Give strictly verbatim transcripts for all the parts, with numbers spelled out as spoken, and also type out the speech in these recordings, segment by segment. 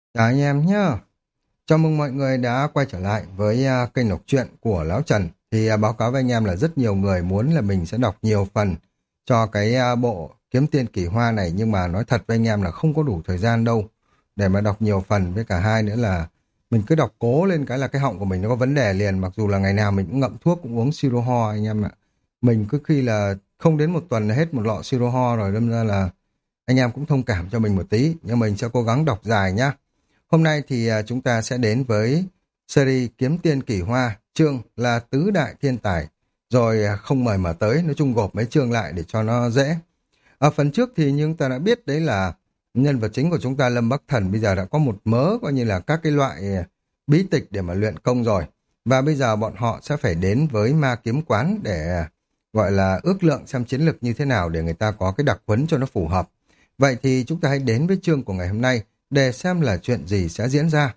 Chào anh em nhé. Chào mừng mọi người đã quay trở lại với à, kênh đọc truyện của Lão Trần. Thì à, báo cáo với anh em là rất nhiều người muốn là mình sẽ đọc nhiều phần cho cái à, bộ Kiếm Tiên Kỳ Hoa này, nhưng mà nói thật với anh em là không có đủ thời gian đâu để mà đọc nhiều phần. Với cả hai nữa là mình cứ đọc cố lên cái là cái họng của mình nó có vấn đề liền, mặc dù là ngày nào mình cũng ngậm thuốc cũng uống siro ho anh em ạ. Mình cứ khi là không đến một tuần là hết một lọ siro ho rồi, đâm ra là anh em cũng thông cảm cho mình một tí, nhưng mình sẽ cố gắng đọc dài nhá. Hôm nay thì à, chúng ta sẽ đến với series Kiếm Tiên Kỳ Hoa, chương là Tứ Đại Thiên Tài, rồi à, không mời mà tới, nói chung gộp mấy chương lại để cho nó dễ. Ở phần trước thì như chúng ta đã biết đấy là nhân vật chính của chúng ta Lâm Bắc Thần bây giờ đã có một mớ coi như là các cái loại à, bí tịch để mà luyện công rồi. Và bây giờ bọn họ sẽ phải đến với ma kiếm quán để à, gọi là ước lượng xem chiến lược như thế nào để người ta có cái đặc huấn cho nó phù hợp. Vậy thì chúng ta hãy đến với chương của ngày hôm nay để xem là chuyện gì sẽ diễn ra.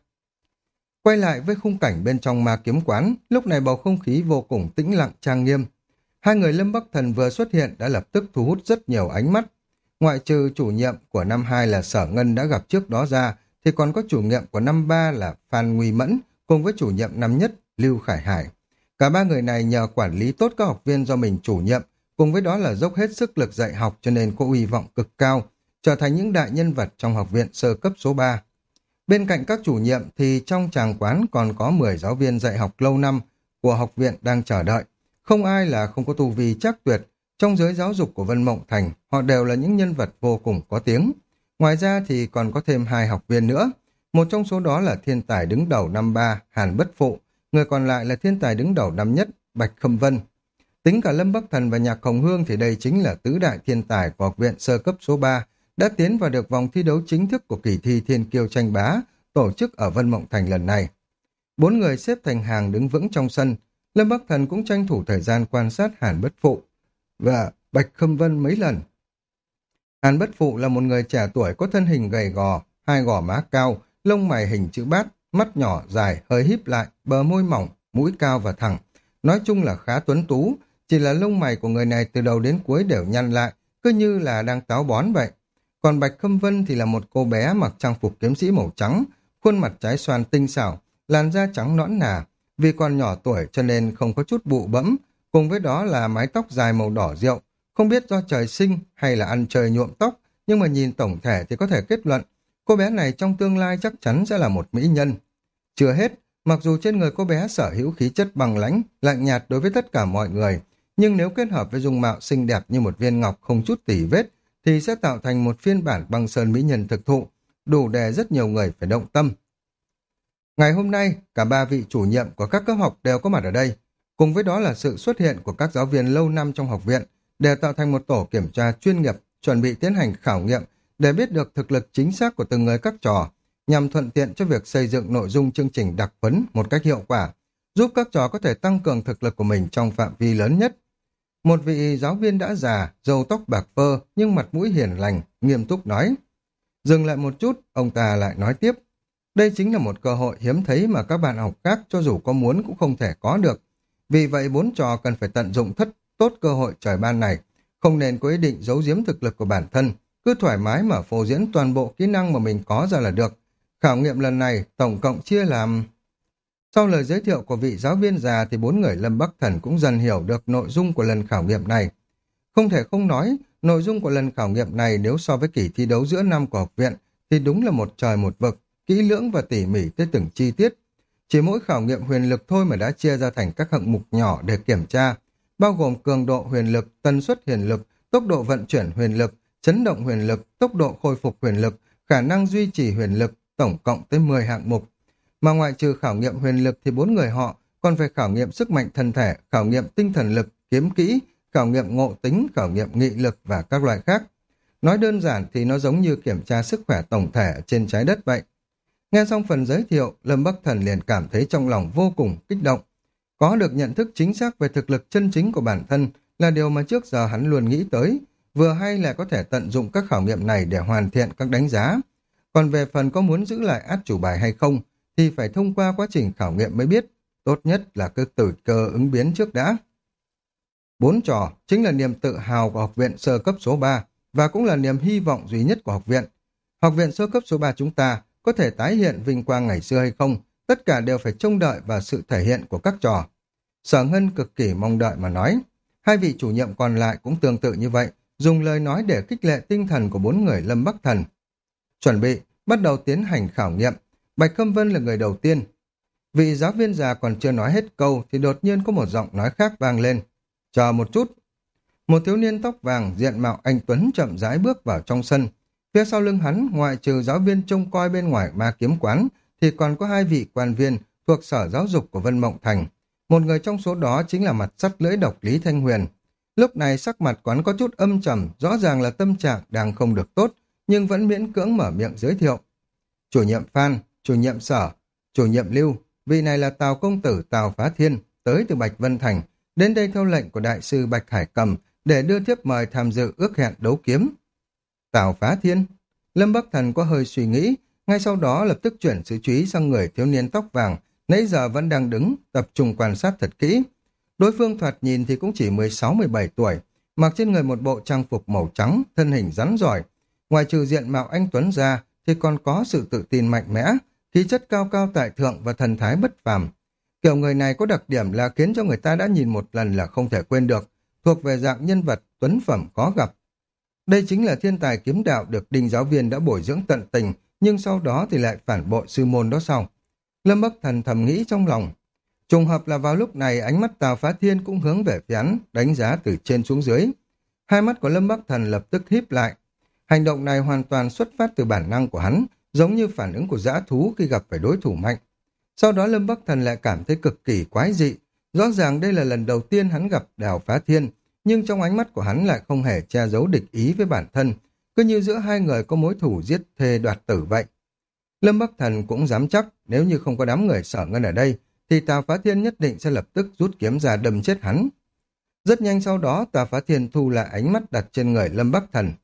Quay lại với khung cảnh bên trong ma kiếm quán, lúc này bầu không khí vô cùng tĩnh lặng trang nghiêm. Hai người Lâm Bắc Thần vừa xuất hiện đã lập tức thu hút rất nhiều ánh mắt. Ngoại trừ chủ nhiệm của năm hai là Sở Ngân đã gặp trước đó ra, thì còn có chủ nhiệm của năm ba là Phan Nguy Mẫn, cùng với chủ nhiệm năm nhất Lưu Khải Hải. Cả ba người này nhờ quản lý tốt các học viên do mình chủ nhiệm, cùng với đó là dốc hết sức lực dạy học cho nên có uy vọng cực cao, trở thành những đại nhân vật trong học viện sơ cấp số ba. Bên cạnh các chủ nhiệm thì trong tràng quán còn có mười giáo viên dạy học lâu năm của học viện đang chờ đợi. Không ai là không có tu vi chắc tuyệt. Trong giới giáo dục của Vân Mộng Thành, họ đều là những nhân vật vô cùng có tiếng. Ngoài ra thì còn có thêm hai học viên nữa. Một trong số đó là thiên tài đứng đầu năm ba Hàn Bất Phụ, người còn lại là thiên tài đứng đầu năm nhất Bạch Khâm Vân. Tính cả Lâm Bắc Thần và Nhạc Hồng Hương thì đây chính là tứ đại thiên tài của học viện sơ cấp số ba, đã tiến vào được vòng thi đấu chính thức của kỳ thi Thiên Kiêu tranh bá, tổ chức ở Vân Mộng Thành lần này. Bốn người xếp thành hàng đứng vững trong sân, Lâm Bắc Thần cũng tranh thủ thời gian quan sát Hàn Bất Phụ và Bạch Khâm Vân mấy lần. Hàn Bất Phụ là một người trẻ tuổi có thân hình gầy gò, hai gò má cao, lông mày hình chữ bát, mắt nhỏ dài, hơi híp lại, bờ môi mỏng, mũi cao và thẳng. Nói chung là khá tuấn tú, chỉ là lông mày của người này từ đầu đến cuối đều nhăn lại, cứ như là đang táo bón vậy. Còn Bạch Khâm Vân thì là một cô bé mặc trang phục kiếm sĩ màu trắng, khuôn mặt trái xoan tinh xảo, làn da trắng nõn nà, vì còn nhỏ tuổi cho nên không có chút bụ bẫm, cùng với đó là mái tóc dài màu đỏ rượu, không biết do trời sinh hay là ăn trời nhuộm tóc, nhưng mà nhìn tổng thể thì có thể kết luận, cô bé này trong tương lai chắc chắn sẽ là một mỹ nhân. Chưa hết, mặc dù trên người cô bé sở hữu khí chất bằng lãnh, lạnh nhạt đối với tất cả mọi người, nhưng nếu kết hợp với dung mạo xinh đẹp như một viên ngọc không chút tỉ vết, thì sẽ tạo thành một phiên bản băng sơn mỹ nhân thực thụ, đủ để rất nhiều người phải động tâm. Ngày hôm nay, cả ba vị chủ nhiệm của các cấp học đều có mặt ở đây, cùng với đó là sự xuất hiện của các giáo viên lâu năm trong học viện, để tạo thành một tổ kiểm tra chuyên nghiệp, chuẩn bị tiến hành khảo nghiệm để biết được thực lực chính xác của từng người các trò, nhằm thuận tiện cho việc xây dựng nội dung chương trình đặc huấn một cách hiệu quả, giúp các trò có thể tăng cường thực lực của mình trong phạm vi lớn nhất. Một vị giáo viên đã già, râu tóc bạc phơ nhưng mặt mũi hiền lành, nghiêm túc nói. Dừng lại một chút, ông ta lại nói tiếp. Đây chính là một cơ hội hiếm thấy mà các bạn học khác cho dù có muốn cũng không thể có được. Vì vậy bốn trò cần phải tận dụng thất tốt cơ hội trời ban này, không nên có ý định giấu giếm thực lực của bản thân, cứ thoải mái mà phô diễn toàn bộ kỹ năng mà mình có ra là được. Khảo nghiệm lần này tổng cộng chia làm... Sau lời giới thiệu của vị giáo viên già thì bốn người Lâm Bắc Thần cũng dần hiểu được nội dung của lần khảo nghiệm này. Không thể không nói, nội dung của lần khảo nghiệm này nếu so với kỳ thi đấu giữa năm của học viện thì đúng là một trời một vực, kỹ lưỡng và tỉ mỉ tới từng chi tiết. Chỉ mỗi khảo nghiệm huyền lực thôi mà đã chia ra thành các hạng mục nhỏ để kiểm tra, bao gồm cường độ huyền lực, tần suất huyền lực, tốc độ vận chuyển huyền lực, chấn động huyền lực, tốc độ khôi phục huyền lực, khả năng duy trì huyền lực, tổng cộng tới mười hạng mục. Mà ngoại trừ khảo nghiệm huyền lực thì bốn người họ còn phải khảo nghiệm sức mạnh thân thể, khảo nghiệm tinh thần lực, kiếm kỹ, khảo nghiệm ngộ tính, khảo nghiệm nghị lực và các loại khác. Nói đơn giản thì nó giống như kiểm tra sức khỏe tổng thể trên trái đất vậy. Nghe xong phần giới thiệu, Lâm Bắc Thần liền cảm thấy trong lòng vô cùng kích động. Có được nhận thức chính xác về thực lực chân chính của bản thân là điều mà trước giờ hắn luôn nghĩ tới, vừa hay là có thể tận dụng các khảo nghiệm này để hoàn thiện các đánh giá. Còn về phần có muốn giữ lại át chủ bài hay không, thì phải thông qua quá trình khảo nghiệm mới biết, tốt nhất là cứ tử cơ ứng biến trước đã. Bốn trò chính là niềm tự hào của học viện sơ cấp số ba và cũng là niềm hy vọng duy nhất của học viện. Học viện sơ cấp số ba chúng ta có thể tái hiện vinh quang ngày xưa hay không, tất cả đều phải trông đợi vào sự thể hiện của các trò. Sở Ngân cực kỳ mong đợi mà nói. Hai vị chủ nhiệm còn lại cũng tương tự như vậy, dùng lời nói để khích lệ tinh thần của bốn người Lâm Bắc Thần. Chuẩn bị, bắt đầu tiến hành khảo nghiệm. Bạch Khâm Vân là người đầu tiên. Vị giáo viên già còn chưa nói hết câu thì đột nhiên có một giọng nói khác vang lên. Chờ một chút. Một thiếu niên tóc vàng diện mạo anh tuấn chậm rãi bước vào trong sân. Phía sau lưng hắn, ngoại trừ giáo viên trông coi bên ngoài ma kiếm quán, thì còn có hai vị quan viên thuộc sở giáo dục của Vân Mộng Thành. Một người trong số đó chính là mặt sắt lưỡi độc Lý Thanh Huyền. Lúc này sắc mặt quán có chút âm trầm, rõ ràng là tâm trạng đang không được tốt, nhưng vẫn miễn cưỡng mở miệng giới thiệu. Chủ nhiệm Phan, chủ nhiệm Sở, chủ nhiệm Lưu, vị này là Tào công tử Tào Phá Thiên, tới từ Bạch Vân Thành, đến đây theo lệnh của đại sư Bạch Hải Cầm để đưa thiếp mời tham dự ước hẹn đấu kiếm. Tào Phá Thiên, Lâm Bắc Thần có hơi suy nghĩ, ngay sau đó lập tức chuyển sự chú ý sang người thiếu niên tóc vàng, nãy giờ vẫn đang đứng, tập trung quan sát thật kỹ. Đối phương thoạt nhìn thì cũng chỉ mười sáu mười bảy tuổi, mặc trên người một bộ trang phục màu trắng, thân hình rắn giỏi. Ngoài trừ diện mạo anh tuấn ra, thì còn có sự tự tin mạnh mẽ, khí chất cao cao tại thượng và thần thái bất phàm. Kiểu người này có đặc điểm là khiến cho người ta đã nhìn một lần là không thể quên được, thuộc về dạng nhân vật tuấn phẩm khó gặp. Đây chính là thiên tài kiếm đạo được Đinh giáo viên đã bồi dưỡng tận tình, nhưng sau đó thì lại phản bội sư môn đó sau. Lâm Bắc Thần thầm nghĩ trong lòng. Trùng hợp là vào lúc này ánh mắt Tào Phá Thiên cũng hướng về phía hắn, đánh giá từ trên xuống dưới. Hai mắt của Lâm Bắc Thần lập tức híp lại. Hành động này hoàn toàn xuất phát từ bản năng của hắn, giống như phản ứng của dã thú khi gặp phải đối thủ mạnh. Sau đó Lâm Bắc Thần lại cảm thấy cực kỳ quái dị. Rõ ràng đây là lần đầu tiên hắn gặp Tào Phá Thiên, nhưng trong ánh mắt của hắn lại không hề che giấu địch ý với bản thân, cứ như giữa hai người có mối thù giết thê đoạt tử vậy. Lâm Bắc Thần cũng dám chắc nếu như không có đám người Sở Ngân ở đây, thì Tào Phá Thiên nhất định sẽ lập tức rút kiếm ra đâm chết hắn. Rất nhanh sau đó Tào Phá Thiên thu lại ánh mắt đặt trên người Lâm Bắc Thần.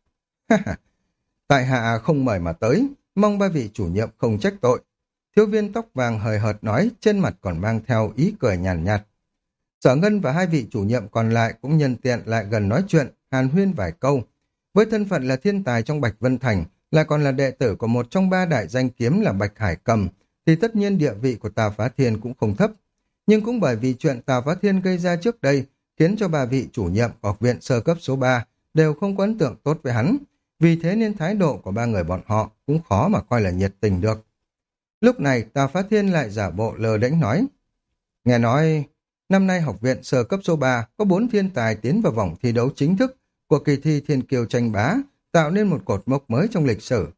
Tại hạ không mời mà tới, mong ba vị chủ nhiệm không trách tội. Thiếu viên tóc vàng hời hợt nói, trên mặt còn mang theo ý cười nhàn nhạt, nhạt. Sở Ngân và hai vị chủ nhiệm còn lại cũng nhân tiện lại gần nói chuyện, hàn huyên vài câu. Với thân phận là thiên tài trong Bạch Vân Thành, lại còn là đệ tử của một trong ba đại danh kiếm là Bạch Hải Cầm, thì tất nhiên địa vị của Tào Phá Thiên cũng không thấp. Nhưng cũng bởi vì chuyện Tào Phá Thiên gây ra trước đây, khiến cho ba vị chủ nhiệm của học viện sơ cấp số ba đều không có ấn tượng tốt với hắn. Vì thế nên thái độ của ba người bọn họ cũng khó mà coi là nhiệt tình được. Lúc này Tào Phá Thiên lại giả bộ lờ đễnh nói. Nghe nói, năm nay học viện sơ cấp số ba có bốn thiên tài tiến vào vòng thi đấu chính thức của kỳ thi Thiên Kiêu tranh bá, tạo nên một cột mốc mới trong lịch sử.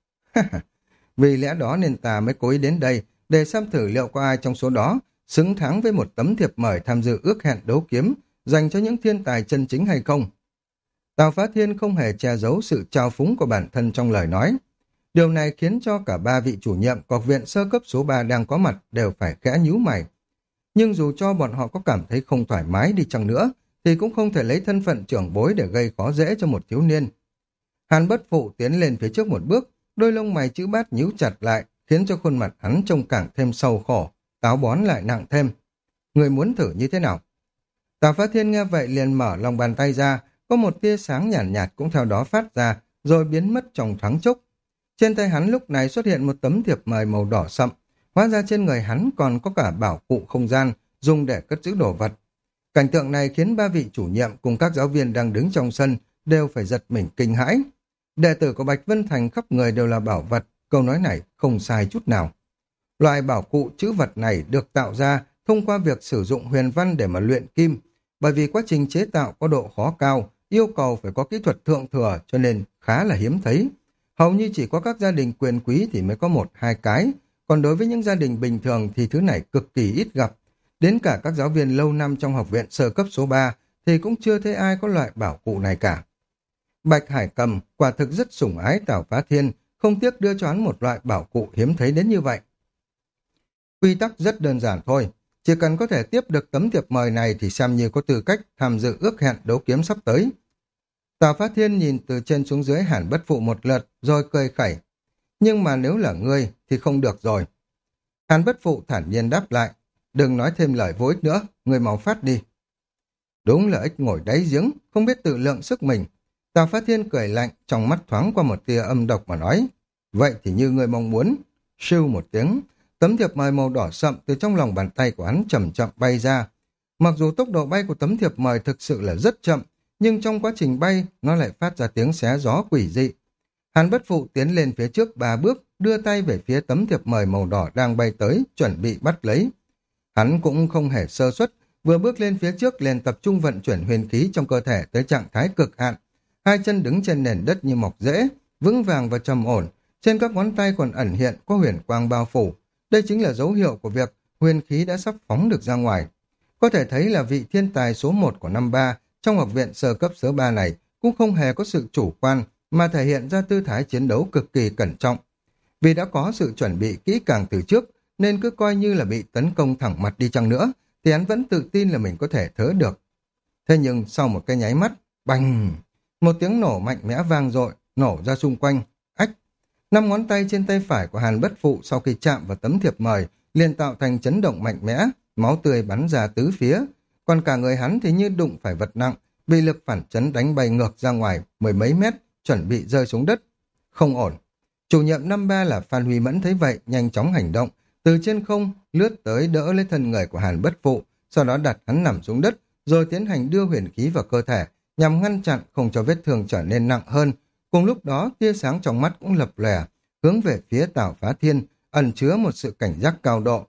Vì lẽ đó nên ta mới cố ý đến đây để xem thử liệu có ai trong số đó xứng đáng với một tấm thiệp mời tham dự ước hẹn đấu kiếm dành cho những thiên tài chân chính hay không. Tào Phá Thiên không hề che giấu sự trao phúng của bản thân trong lời nói. Điều này khiến cho cả ba vị chủ nhiệm của học viện sơ cấp số ba đang có mặt đều phải khẽ nhíu mày. Nhưng dù cho bọn họ có cảm thấy không thoải mái đi chăng nữa, thì cũng không thể lấy thân phận trưởng bối để gây khó dễ cho một thiếu niên. Hàn Bất Phụ tiến lên phía trước một bước, đôi lông mày chữ bát nhíu chặt lại, khiến cho khuôn mặt hắn trông càng thêm sầu khổ, táo bón lại nặng thêm. Người muốn thử như thế nào? Tào Phá Thiên nghe vậy liền mở lòng bàn tay ra, có một tia sáng nhàn nhạt, nhạt cũng theo đó phát ra, rồi biến mất trong thoáng chốc. Trên tay hắn lúc này xuất hiện một tấm thiệp mời màu đỏ sậm, hóa ra trên người hắn còn có cả bảo cụ không gian, dùng để cất giữ đồ vật. Cảnh tượng này khiến ba vị chủ nhiệm cùng các giáo viên đang đứng trong sân đều phải giật mình kinh hãi. Đệ tử của Bạch Vân Thành khắp người đều là bảo vật, câu nói này không sai chút nào. Loại bảo cụ chữ vật này được tạo ra thông qua việc sử dụng huyền văn để mà luyện kim, bởi vì quá trình chế tạo có độ khó cao, yêu cầu phải có kỹ thuật thượng thừa cho nên khá là hiếm thấy. Hầu như chỉ có các gia đình quyền quý thì mới có một hai cái, còn đối với những gia đình bình thường thì thứ này cực kỳ ít gặp. Đến cả các giáo viên lâu năm trong học viện sơ cấp số ba thì cũng chưa thấy ai có loại bảo cụ này cả. Bạch Hải Cầm quả thực rất sủng ái Tào Phá Thiên, không tiếc đưa cho hắn một loại bảo cụ hiếm thấy đến như vậy. Quy tắc rất đơn giản thôi, chỉ cần có thể tiếp được tấm thiệp mời này thì xem như có tư cách tham dự ước hẹn đấu kiếm sắp tới. Tào Phá Thiên nhìn từ trên xuống dưới Hàn Bất Phụ một lượt rồi cười khẩy. Nhưng mà nếu là ngươi thì không được rồi. Hàn Bất Phụ thản nhiên đáp lại. Đừng nói thêm lời vô ích nữa, ngươi mau phát đi. Đúng là ếch ngồi đáy giếng, không biết tự lượng sức mình. Tào Phá Thiên cười lạnh, trong mắt thoáng qua một tia âm độc mà nói. Vậy thì như ngươi mong muốn, Sưu một tiếng, tấm thiệp mời màu đỏ sậm từ trong lòng bàn tay của hắn chậm chậm bay ra. Mặc dù tốc độ bay của tấm thiệp mời thực sự là rất chậm, nhưng trong quá trình bay, nó lại phát ra tiếng xé gió quỷ dị. Hàn Bất Phụ tiến lên phía trước ba bước, đưa tay về phía tấm thiệp mời màu đỏ đang bay tới, chuẩn bị bắt lấy. Hắn cũng không hề sơ suất, vừa bước lên phía trước liền tập trung vận chuyển huyền khí trong cơ thể tới trạng thái cực hạn. Hai chân đứng trên nền đất như mọc rễ, vững vàng và trầm ổn, trên các ngón tay còn ẩn hiện có huyền quang bao phủ. Đây chính là dấu hiệu của việc huyền khí đã sắp phóng được ra ngoài. Có thể thấy là vị thiên tài số một của năm ba trong học viện sơ cấp số ba này cũng không hề có sự chủ quan mà thể hiện ra tư thái chiến đấu cực kỳ cẩn trọng. Vì đã có sự chuẩn bị kỹ càng từ trước nên cứ coi như là bị tấn công thẳng mặt đi chăng nữa thì hắn vẫn tự tin là mình có thể thớ được. Thế nhưng sau một cái nháy mắt, bành, một tiếng nổ mạnh mẽ vang dội nổ ra xung quanh. Ách, năm ngón tay trên tay phải của Hàn Bất Phụ sau khi chạm vào tấm thiệp mời liền tạo thành chấn động mạnh mẽ, máu tươi bắn ra tứ phía, còn cả người hắn thì như đụng phải vật nặng, bị lực phản chấn đánh bay ngược ra ngoài mười mấy mét, chuẩn bị rơi xuống đất. Không ổn. Chủ nhiệm năm ba là Phan Huy Mẫn thấy vậy, nhanh chóng hành động, từ trên không lướt tới đỡ lấy thân người của Hàn Bất Phụ, sau đó đặt hắn nằm xuống đất, rồi tiến hành đưa huyền khí vào cơ thể, nhằm ngăn chặn không cho vết thương trở nên nặng hơn. Cùng lúc đó, tia sáng trong mắt cũng lập lòe, hướng về phía Tào Phá Thiên, ẩn chứa một sự cảnh giác cao độ.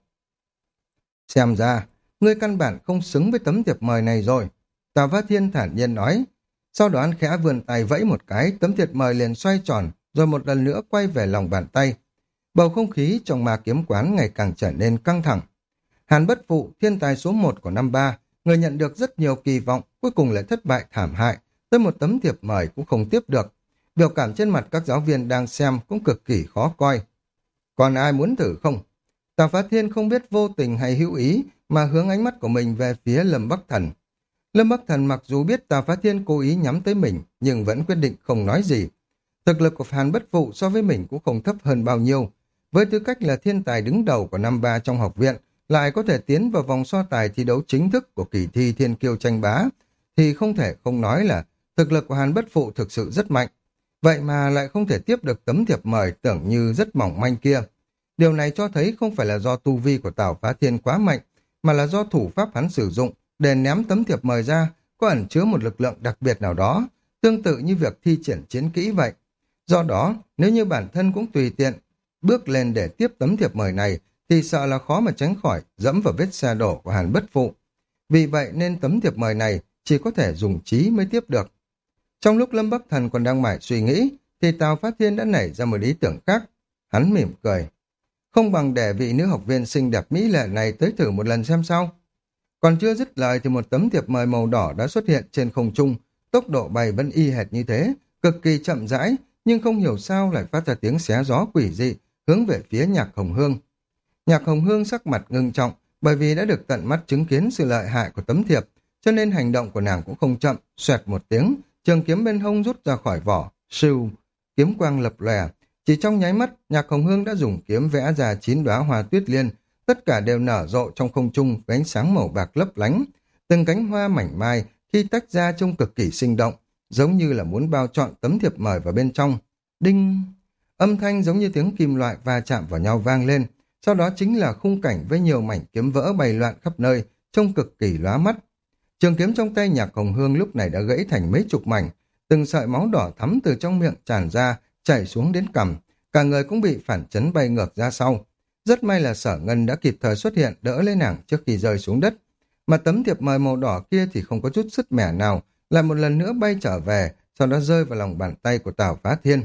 Xem ra, ngươi căn bản không xứng với tấm thiệp mời này rồi. Tào Phá Thiên thản nhiên nói. Sau đó hắn khẽ vươn tay vẫy một cái, tấm thiệp mời liền xoay tròn, rồi một lần nữa quay về lòng bàn tay. Bầu không khí trong ma kiếm quán ngày càng trở nên căng thẳng. Hàn Bất Phụ, thiên tài số một của năm ba, người nhận được rất nhiều kỳ vọng, cuối cùng lại thất bại thảm hại, tới một tấm thiệp mời cũng không tiếp được. Biểu cảm trên mặt các giáo viên đang xem cũng cực kỳ khó coi. Còn ai muốn thử không? Tào Phá Thiên không biết vô tình hay hữu ý mà hướng ánh mắt của mình về phía Lâm Bắc Thần. Lâm Bắc Thần mặc dù biết Tào Phá Thiên cố ý nhắm tới mình, nhưng vẫn quyết định không nói gì. Thực lực của Hàn Bất Phụ so với mình cũng không thấp hơn bao nhiêu. Với tư cách là thiên tài đứng đầu của năm ba trong học viện, lại có thể tiến vào vòng so tài thi đấu chính thức của kỳ thi Thiên Kiêu tranh bá, thì không thể không nói là thực lực của Hàn Bất Phụ thực sự rất mạnh. Vậy mà lại không thể tiếp được tấm thiệp mời tưởng như rất mỏng manh kia. Điều này cho thấy không phải là do tu vi của Tào Phá Thiên quá mạnh, mà là do thủ pháp hắn sử dụng để ném tấm thiệp mời ra có ẩn chứa một lực lượng đặc biệt nào đó, tương tự như việc thi triển chiến kỹ vậy. Do đó, nếu như bản thân cũng tùy tiện bước lên để tiếp tấm thiệp mời này, thì sợ là khó mà tránh khỏi dẫm vào vết xe đổ của Hàn Bất Phụ. Vì vậy nên tấm thiệp mời này chỉ có thể dùng trí mới tiếp được. Trong lúc Lâm Bắc Thần còn đang mải suy nghĩ, thì Tào Phát Thiên đã nảy ra một ý tưởng khác. Hắn mỉm cười. Không bằng để vị nữ học viên xinh đẹp mỹ lệ này tới thử một lần xem sao. Còn chưa dứt lời thì một tấm thiệp mời màu đỏ đã xuất hiện trên không trung, tốc độ bay vẫn y hệt như thế, cực kỳ chậm rãi, nhưng không hiểu sao lại phát ra tiếng xé gió quỷ dị, hướng về phía Nhạc Hồng Hương. Nhạc Hồng Hương sắc mặt ngưng trọng, bởi vì đã được tận mắt chứng kiến sự lợi hại của tấm thiệp, cho nên hành động của nàng cũng không chậm, xoẹt một tiếng, trường kiếm bên hông rút ra khỏi vỏ, sưu, kiếm quang lập lòe. Chỉ trong nháy mắt, Nhạc Hồng Hương đã dùng kiếm vẽ ra chín đóa hoa tuyết liên, tất cả đều nở rộ trong không trung với ánh sáng màu bạc lấp lánh. Từng cánh hoa mảnh mai khi tách ra trông cực kỳ sinh động, giống như là muốn bao trọn tấm thiệp mời vào bên trong. Đinh! Âm thanh giống như tiếng kim loại va chạm vào nhau vang lên, sau đó chính là khung cảnh với nhiều mảnh kiếm vỡ bày loạn khắp nơi, trông cực kỳ lóa mắt. Trường kiếm trong tay Nhạc Hồng Hương lúc này đã gãy thành mấy chục mảnh, từng sợi máu đỏ thắm từ trong miệng tràn ra, chảy xuống đến cằm, cả người cũng bị phản chấn bay ngược ra sau. Rất may là Sở Ngân đã kịp thời xuất hiện đỡ lấy nàng trước khi rơi xuống đất, mà tấm thiệp mời màu đỏ kia thì không có chút sức mẻ nào, lại một lần nữa bay trở về, sau đó rơi vào lòng bàn tay của Tào Phá Thiên.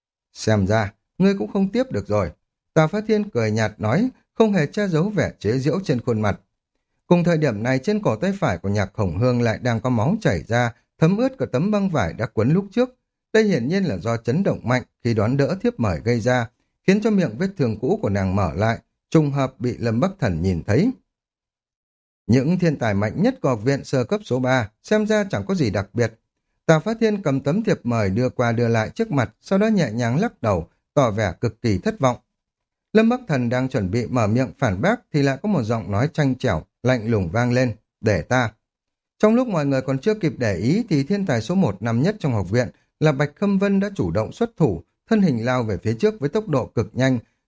Xem ra, ngươi cũng không tiếp được rồi. Tào Phá Thiên cười nhạt nói, không hề che giấu vẻ chế giễu trên khuôn mặt. Cùng thời điểm này trên cổ tay phải của Nhạc Hồng Hương lại đang có máu chảy ra, thấm ướt cả tấm băng vải đã quấn lúc trước. Đây hiển nhiên là do chấn động mạnh khi đón đỡ thiếp mời gây ra, khiến cho miệng vết thương cũ của nàng mở lại, trùng hợp bị Lâm Bắc Thần nhìn thấy. Những thiên tài mạnh nhất của học viện sơ cấp số ba, xem ra chẳng có gì đặc biệt. Tào Phát Thiên cầm tấm thiệp mời đưa qua đưa lại trước mặt, sau đó nhẹ nhàng lắc đầu, tỏ vẻ cực kỳ thất vọng. Lâm Bắc Thần đang chuẩn bị mở miệng phản bác thì lại có một giọng nói chanh chẻo, lạnh lùng vang lên, để ta. Trong lúc mọi người còn chưa kịp để ý thì thiên tài số một năm nhất trong học viện là Bạch Khâm Vân đã chủ động xuất thủ, thân hình lao về phía trước với tốc độ cực nhanh,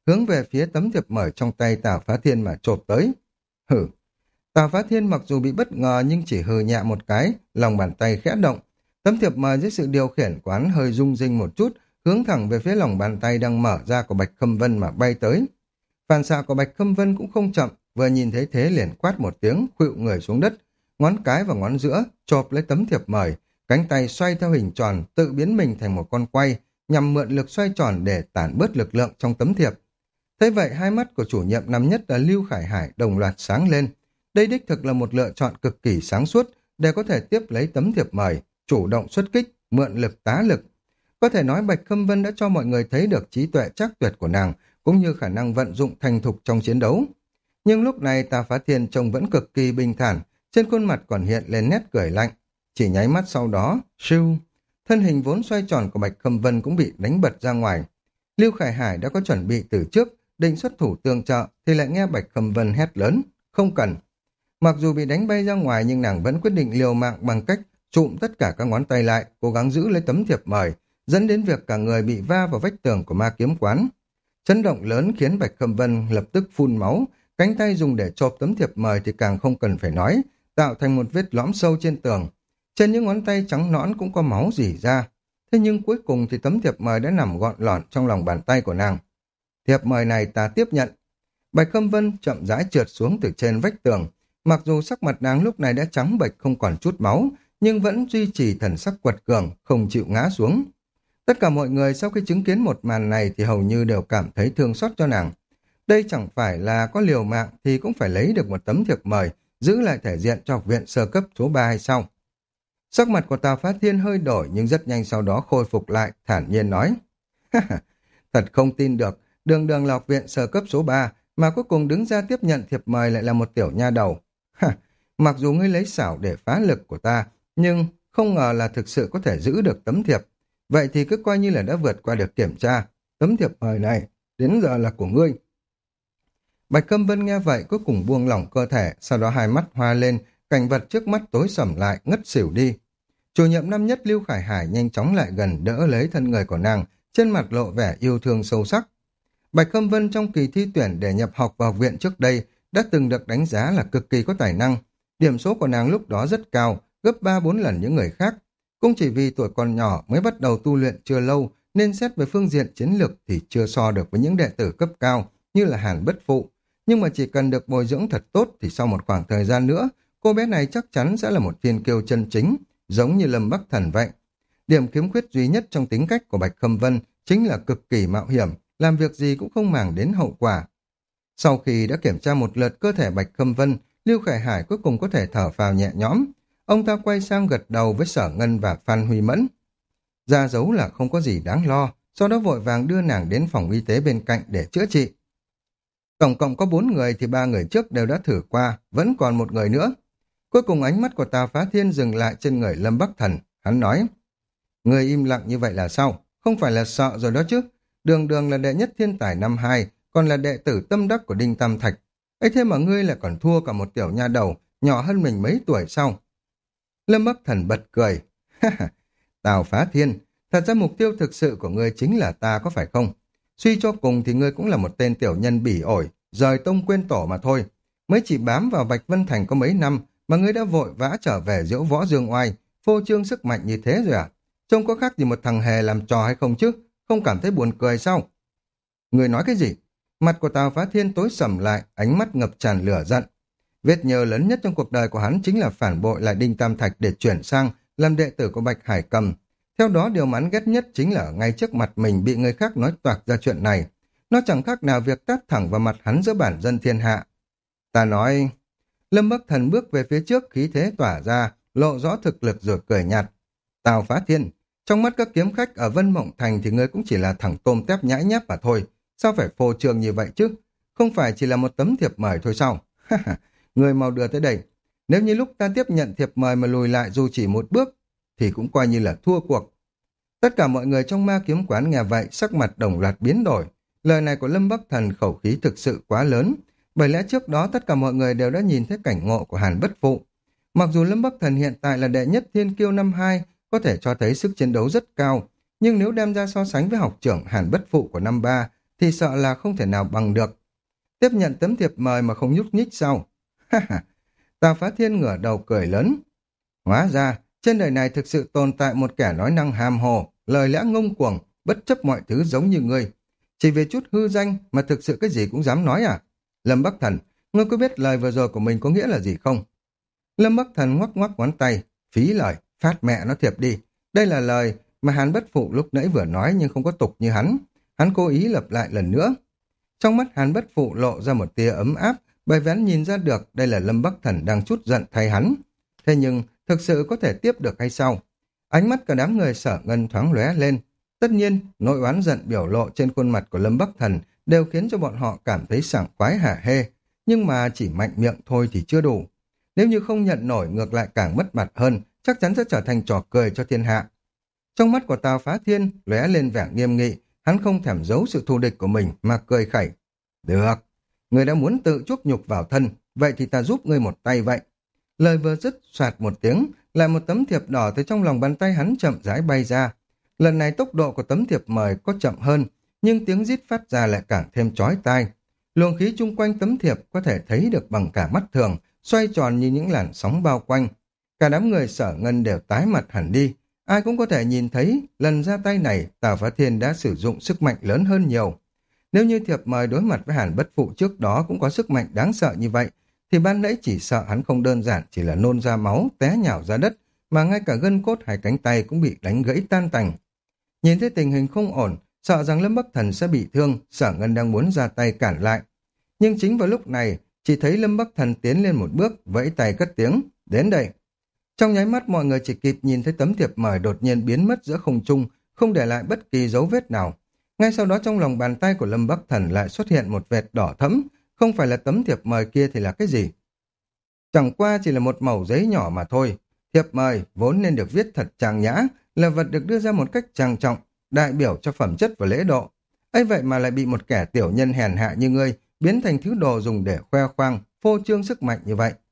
hướng về phía tấm thiệp mời trong tay Tào Phá Thiên mà chộp tới. Hử! Tào Phá Thiên mặc dù bị bất ngờ nhưng chỉ hừ nhẹ một cái, lòng bàn tay khẽ động. Tấm thiệp mời dưới sự điều khiển của hắn hơi rung rinh một chút, hướng thẳng về phía lòng bàn tay đang mở ra của Bạch Khâm Vân mà bay tới. Phản xạ của Bạch Khâm Vân cũng không chậm, vừa nhìn thấy thế liền quát một tiếng, khuỵu người xuống đất, ngón cái và ngón giữa chộp lấy tấm thiệp mời, cánh tay xoay theo hình tròn, tự biến mình thành một con quay, nhằm mượn lực xoay tròn để tản bớt lực lượng trong tấm thiệp. Thế vậy hai mắt của chủ nhiệm năm nhất là Lưu Khải Hải đồng loạt sáng lên. Đây đích thực là một lựa chọn cực kỳ sáng suốt để có thể tiếp lấy tấm thiệp mời, chủ động xuất kích, mượn lực tá lực. Có thể nói Bạch Khâm Vân đã cho mọi người thấy được trí tuệ trắc tuyệt của nàng, cũng như khả năng vận dụng thành thục trong chiến đấu. Nhưng lúc này Tà Phá Thiên trông vẫn cực kỳ bình thản, trên khuôn mặt còn hiện lên nét cười lạnh. Chỉ nháy mắt sau đó, siêu, thân hình vốn xoay tròn của Bạch Khâm Vân cũng bị đánh bật ra ngoài. Lưu Khải Hải đã có chuẩn bị từ trước, định xuất thủ tương trợ thì lại nghe Bạch Khâm Vân hét lớn, không cần. Mặc dù bị đánh bay ra ngoài nhưng nàng vẫn quyết định liều mạng bằng cách trụm tất cả các ngón tay lại, cố gắng giữ lấy tấm thiệp mời, dẫn đến việc cả người bị va vào vách tường của ma kiếm quán. Chấn động lớn khiến Bạch Khâm Vân lập tức phun máu, cánh tay dùng để chộp tấm thiệp mời thì càng không cần phải nói, tạo thành một vết lõm sâu trên tường. Trên những ngón tay trắng nõn cũng có máu rỉ ra. Thế nhưng cuối cùng thì tấm thiệp mời đã nằm gọn lọn trong lòng bàn tay của nàng. Thiệp mời này ta tiếp nhận. Bạch Khâm Vân chậm rãi trượt xuống từ trên vách tường. Mặc dù sắc mặt nàng lúc này đã trắng bệch không còn chút máu, nhưng vẫn duy trì thần sắc quật cường, không chịu ngã xuống. Tất cả mọi người sau khi chứng kiến một màn này thì hầu như đều cảm thấy thương xót cho nàng. Đây chẳng phải là có liều mạng thì cũng phải lấy được một tấm thiệp mời, giữ lại thể diện cho học viện sơ cấp số ba hay sao? Sắc mặt của Tào Phá Thiên hơi đổi nhưng rất nhanh sau đó khôi phục lại, thản nhiên nói. Thật không tin được, đường đường là học viện sơ cấp số ba mà cuối cùng đứng ra tiếp nhận thiệp mời lại là một tiểu nha đầu. Mặc dù ngươi lấy xảo để phá lực của ta, nhưng không ngờ là thực sự có thể giữ được tấm thiệp. Vậy thì cứ coi như là đã vượt qua được kiểm tra. Tấm thiệp mời này, đến giờ là của ngươi. Bạch Khâm Vân nghe vậy cuối cùng buông lỏng cơ thể, sau đó hai mắt hoa lên, cảnh vật trước mắt tối sầm lại, ngất xỉu đi. Chủ nhiệm năm nhất Lưu Khải Hải nhanh chóng lại gần đỡ lấy thân người của nàng, trên mặt lộ vẻ yêu thương sâu sắc. Bạch Khâm Vân trong kỳ thi tuyển để nhập học vào học viện trước đây đã từng được đánh giá là cực kỳ có tài năng. Điểm số của nàng lúc đó rất cao, gấp ba bốn lần những người khác. Cũng chỉ vì tuổi còn nhỏ mới bắt đầu tu luyện chưa lâu, nên xét về phương diện chiến lược thì chưa so được với những đệ tử cấp cao như là Hàn Bất Phụ. Nhưng mà chỉ cần được bồi dưỡng thật tốt thì sau một khoảng thời gian nữa, cô bé này chắc chắn sẽ là một thiên kiêu chân chính, giống như Lâm Bắc Thần vậy. Điểm khiếm khuyết duy nhất trong tính cách của Bạch Khâm Vân chính là cực kỳ mạo hiểm, làm việc gì cũng không màng đến hậu quả. Sau khi đã kiểm tra một lượt cơ thể Bạch Khâm Vân, Lưu Khải Hải cuối cùng có thể thở phào nhẹ nhõm. Ông ta quay sang gật đầu với Sở Ngân và Phan Huy Mẫn. Ra dấu là không có gì đáng lo, sau đó vội vàng đưa nàng đến phòng y tế bên cạnh để chữa trị. Tổng cộng có bốn người thì ba người trước đều đã thử qua, vẫn còn một người nữa. Cuối cùng ánh mắt của Tào Phá Thiên dừng lại trên người Lâm Bắc Thần, hắn nói. Người im lặng như vậy là sao? Không phải là sợ rồi đó chứ? Đường đường là đệ nhất thiên tài năm hai, còn là đệ tử tâm đắc của Đinh Tam Thạch. Ấy thế mà ngươi lại còn thua cả một tiểu nha đầu, nhỏ hơn mình mấy tuổi sau. Lâm Bắc Thần bật cười. Tào Phá Thiên, thật ra mục tiêu thực sự của ngươi chính là ta có phải không? Suy cho cùng thì ngươi cũng là một tên tiểu nhân bỉ ổi, rời tông quên tổ mà thôi. Mới chỉ bám vào Bạch Vân Thành có mấy năm mà ngươi đã vội vã trở về diễu võ dương oai, phô trương sức mạnh như thế rồi à? Trông có khác gì một thằng hề làm trò hay không chứ? Không cảm thấy buồn cười sao? Ngươi nói cái gì? Mặt của Tào Phá Thiên tối sầm lại, ánh mắt ngập tràn lửa giận. Vết nhơ lớn nhất trong cuộc đời của hắn chính là phản bội lại Đinh Tam Thạch để chuyển sang làm đệ tử của Bạch Hải Cầm. Theo đó điều mà hắn ghét nhất chính là ngay trước mặt mình bị người khác nói toạc ra chuyện này. Nó chẳng khác nào việc tát thẳng vào mặt hắn giữa bản dân thiên hạ. Ta nói... Lâm Bắc Thần bước về phía trước, khí thế tỏa ra, lộ rõ thực lực rồi cười nhạt. Tào Phá Thiên, trong mắt các kiếm khách ở Vân Mộng Thành thì ngươi cũng chỉ là thằng tôm tép nhãi nhép mà thôi. Sao phải phô trương như vậy chứ? Không phải chỉ là một tấm thiệp mời thôi sao? Ngươi mau đưa tới đây. Nếu như lúc ta tiếp nhận thiệp mời mà lùi lại dù chỉ một bước, thì cũng coi như là thua cuộc. Tất cả mọi người trong ma kiếm quán nghe vậy, sắc mặt đồng loạt biến đổi. Lời này của Lâm Bắc Thần khẩu khí thực sự quá lớn. Bởi lẽ trước đó tất cả mọi người đều đã nhìn thấy cảnh ngộ của Hàn Bất Phụ. Mặc dù Lâm Bắc Thần hiện tại là đệ nhất thiên kiêu năm hai, có thể cho thấy sức chiến đấu rất cao, nhưng nếu đem ra so sánh với học trưởng Hàn Bất Phụ của năm ba, thì sợ là không thể nào bằng được. Tiếp nhận tấm thiệp mời mà không nhúc nhích sau. Ha ha, Tào Phá Thiên ngửa đầu cười lớn. Hóa ra, trên đời này thực sự tồn tại một kẻ nói năng hàm hồ, lời lẽ ngông cuồng, bất chấp mọi thứ giống như ngươi. Chỉ vì chút hư danh mà thực sự cái gì cũng dám nói à? Lâm Bắc Thần, ngươi có biết lời vừa rồi của mình có nghĩa là gì không? Lâm Bắc Thần ngoắc ngoắc ngón tay, phí lời, phát mẹ nó thiệp đi. Đây là lời mà Hàn Bất Phụ lúc nãy vừa nói nhưng không có tục như hắn. Hắn cố ý lặp lại lần nữa. Trong mắt Hàn Bất Phụ lộ ra một tia ấm áp, bởi vì hắn nhìn ra được đây là Lâm Bắc Thần đang chút giận thay hắn. Thế nhưng, thực sự có thể tiếp được hay sao? Ánh mắt cả đám người Sở Ngân thoáng lóe lên. Tất nhiên, nỗi oán giận biểu lộ trên khuôn mặt của Lâm Bắc Thần đều khiến cho bọn họ cảm thấy sảng khoái hả hê. Nhưng mà chỉ mạnh miệng thôi thì chưa đủ. Nếu như không nhận nổi ngược lại càng mất mặt hơn, chắc chắn sẽ trở thành trò cười cho thiên hạ. Trong mắt của Tào Phá Thiên lóe lên vẻ nghiêm nghị, hắn không thèm giấu sự thù địch của mình mà cười khẩy. Được, người đã muốn tự chuốc nhục vào thân, vậy thì ta giúp ngươi một tay vậy. Lời vừa dứt, soạt một tiếng, lại một tấm thiệp đỏ từ trong lòng bàn tay hắn chậm rãi bay ra. Lần này tốc độ của tấm thiệp mời có chậm hơn, nhưng tiếng rít phát ra lại càng thêm chói tai. Luồng khí chung quanh tấm thiệp có thể thấy được bằng cả mắt thường, xoay tròn như những làn sóng bao quanh. Cả đám người Sở Ngân đều tái mặt hẳn đi. Ai cũng có thể nhìn thấy, lần ra tay này, Tào Phá Thiên đã sử dụng sức mạnh lớn hơn nhiều. Nếu như thiệp mời đối mặt với Hàn Bất Phụ trước đó cũng có sức mạnh đáng sợ như vậy, thì ban nãy chỉ sợ hắn không đơn giản chỉ là nôn ra máu, té nhào ra đất, mà ngay cả gân cốt hai cánh tay cũng bị đánh gãy tan tành. Nhìn thấy tình hình không ổn, sợ rằng Lâm Bắc Thần sẽ bị thương, Sở Ngân đang muốn ra tay cản lại. Nhưng chính vào lúc này, chỉ thấy Lâm Bắc Thần tiến lên một bước, vẫy tay cất tiếng, đến đây. Trong nháy mắt mọi người chỉ kịp nhìn thấy tấm thiệp mời đột nhiên biến mất giữa không trung, không để lại bất kỳ dấu vết nào. Ngay sau đó trong lòng bàn tay của Lâm Bắc Thần lại xuất hiện một vệt đỏ thẫm, không phải là tấm thiệp mời kia thì là cái gì? Chẳng qua chỉ là một mẩu giấy nhỏ mà thôi. Thiệp mời vốn nên được viết thật trang nhã, là vật được đưa ra một cách trang trọng, đại biểu cho phẩm chất và lễ độ. ấy vậy mà lại bị một kẻ tiểu nhân hèn hạ như ngươi biến thành thứ đồ dùng để khoe khoang, phô trương sức mạnh như vậy.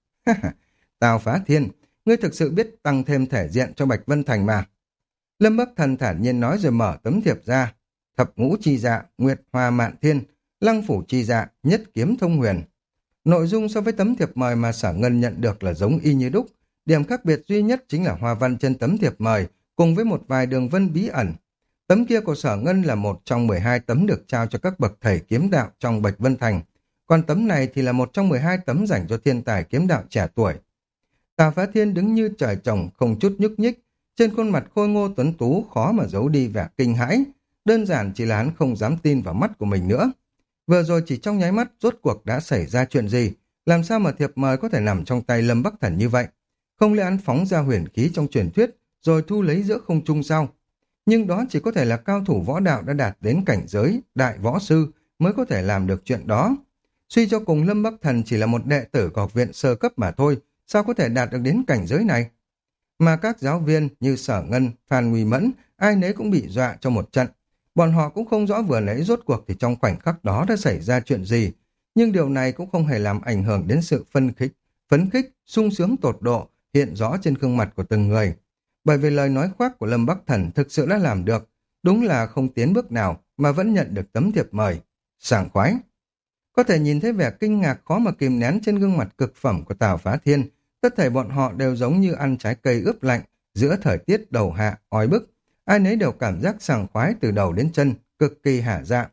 Tào Phá Thiên, ngươi thực sự biết tăng thêm thể diện cho Bạch Vân Thành mà. Lâm Bắc Thần thản nhiên nói rồi mở tấm thiệp ra. Thập ngũ chi dạ, nguyệt hoa mạn thiên, lăng phủ chi dạ, nhất kiếm thông huyền. Nội dung so với tấm thiệp mời mà Sở Ngân nhận được là giống y như đúc. Điểm khác biệt duy nhất chính là hoa văn trên tấm thiệp mời, cùng với một vài đường vân bí ẩn. Tấm kia của Sở Ngân là một trong mười hai tấm được trao cho các bậc thầy kiếm đạo trong Bạch Vân Thành. Còn tấm này thì là một trong mười hai tấm dành cho thiên tài kiếm đạo trẻ tuổi. Tào Phá Thiên đứng như trời trồng không chút nhúc nhích. Trên khuôn mặt khôi ngô tuấn tú khó mà giấu đi vẻ kinh hãi. Đơn giản chỉ là hắn không dám tin vào mắt của mình nữa. Vừa rồi chỉ trong nháy mắt rốt cuộc đã xảy ra chuyện gì? Làm sao mà thiệp mời có thể nằm trong tay Lâm Bắc Thần như vậy? Không lẽ hắn phóng ra huyền khí trong truyền thuyết rồi thu lấy giữa không trung sao? Nhưng đó chỉ có thể là cao thủ võ đạo đã đạt đến cảnh giới đại võ sư mới có thể làm được chuyện đó. Suy cho cùng Lâm Bắc Thần chỉ là một đệ tử của học viện sơ cấp mà thôi, sao có thể đạt được đến cảnh giới này? Mà các giáo viên như Sở Ngân, Phan Nguy Mẫn, ai nấy cũng bị dọa cho một trận. Bọn họ cũng không rõ vừa nãy rốt cuộc thì trong khoảnh khắc đó đã xảy ra chuyện gì, nhưng điều này cũng không hề làm ảnh hưởng đến sự phân khích, phấn khích, sung sướng tột độ hiện rõ trên gương mặt của từng người. Bởi vì lời nói khoác của Lâm Bắc Thần thực sự đã làm được, đúng là không tiến bước nào mà vẫn nhận được tấm thiệp mời. Sảng khoái. Có thể nhìn thấy vẻ kinh ngạc khó mà kìm nén trên gương mặt cực phẩm của Tào Phá Thiên, tất thảy bọn họ đều giống như ăn trái cây ướp lạnh giữa thời tiết đầu hạ oi bức. Ai nấy đều cảm giác sảng khoái từ đầu đến chân, cực kỳ hả dạ.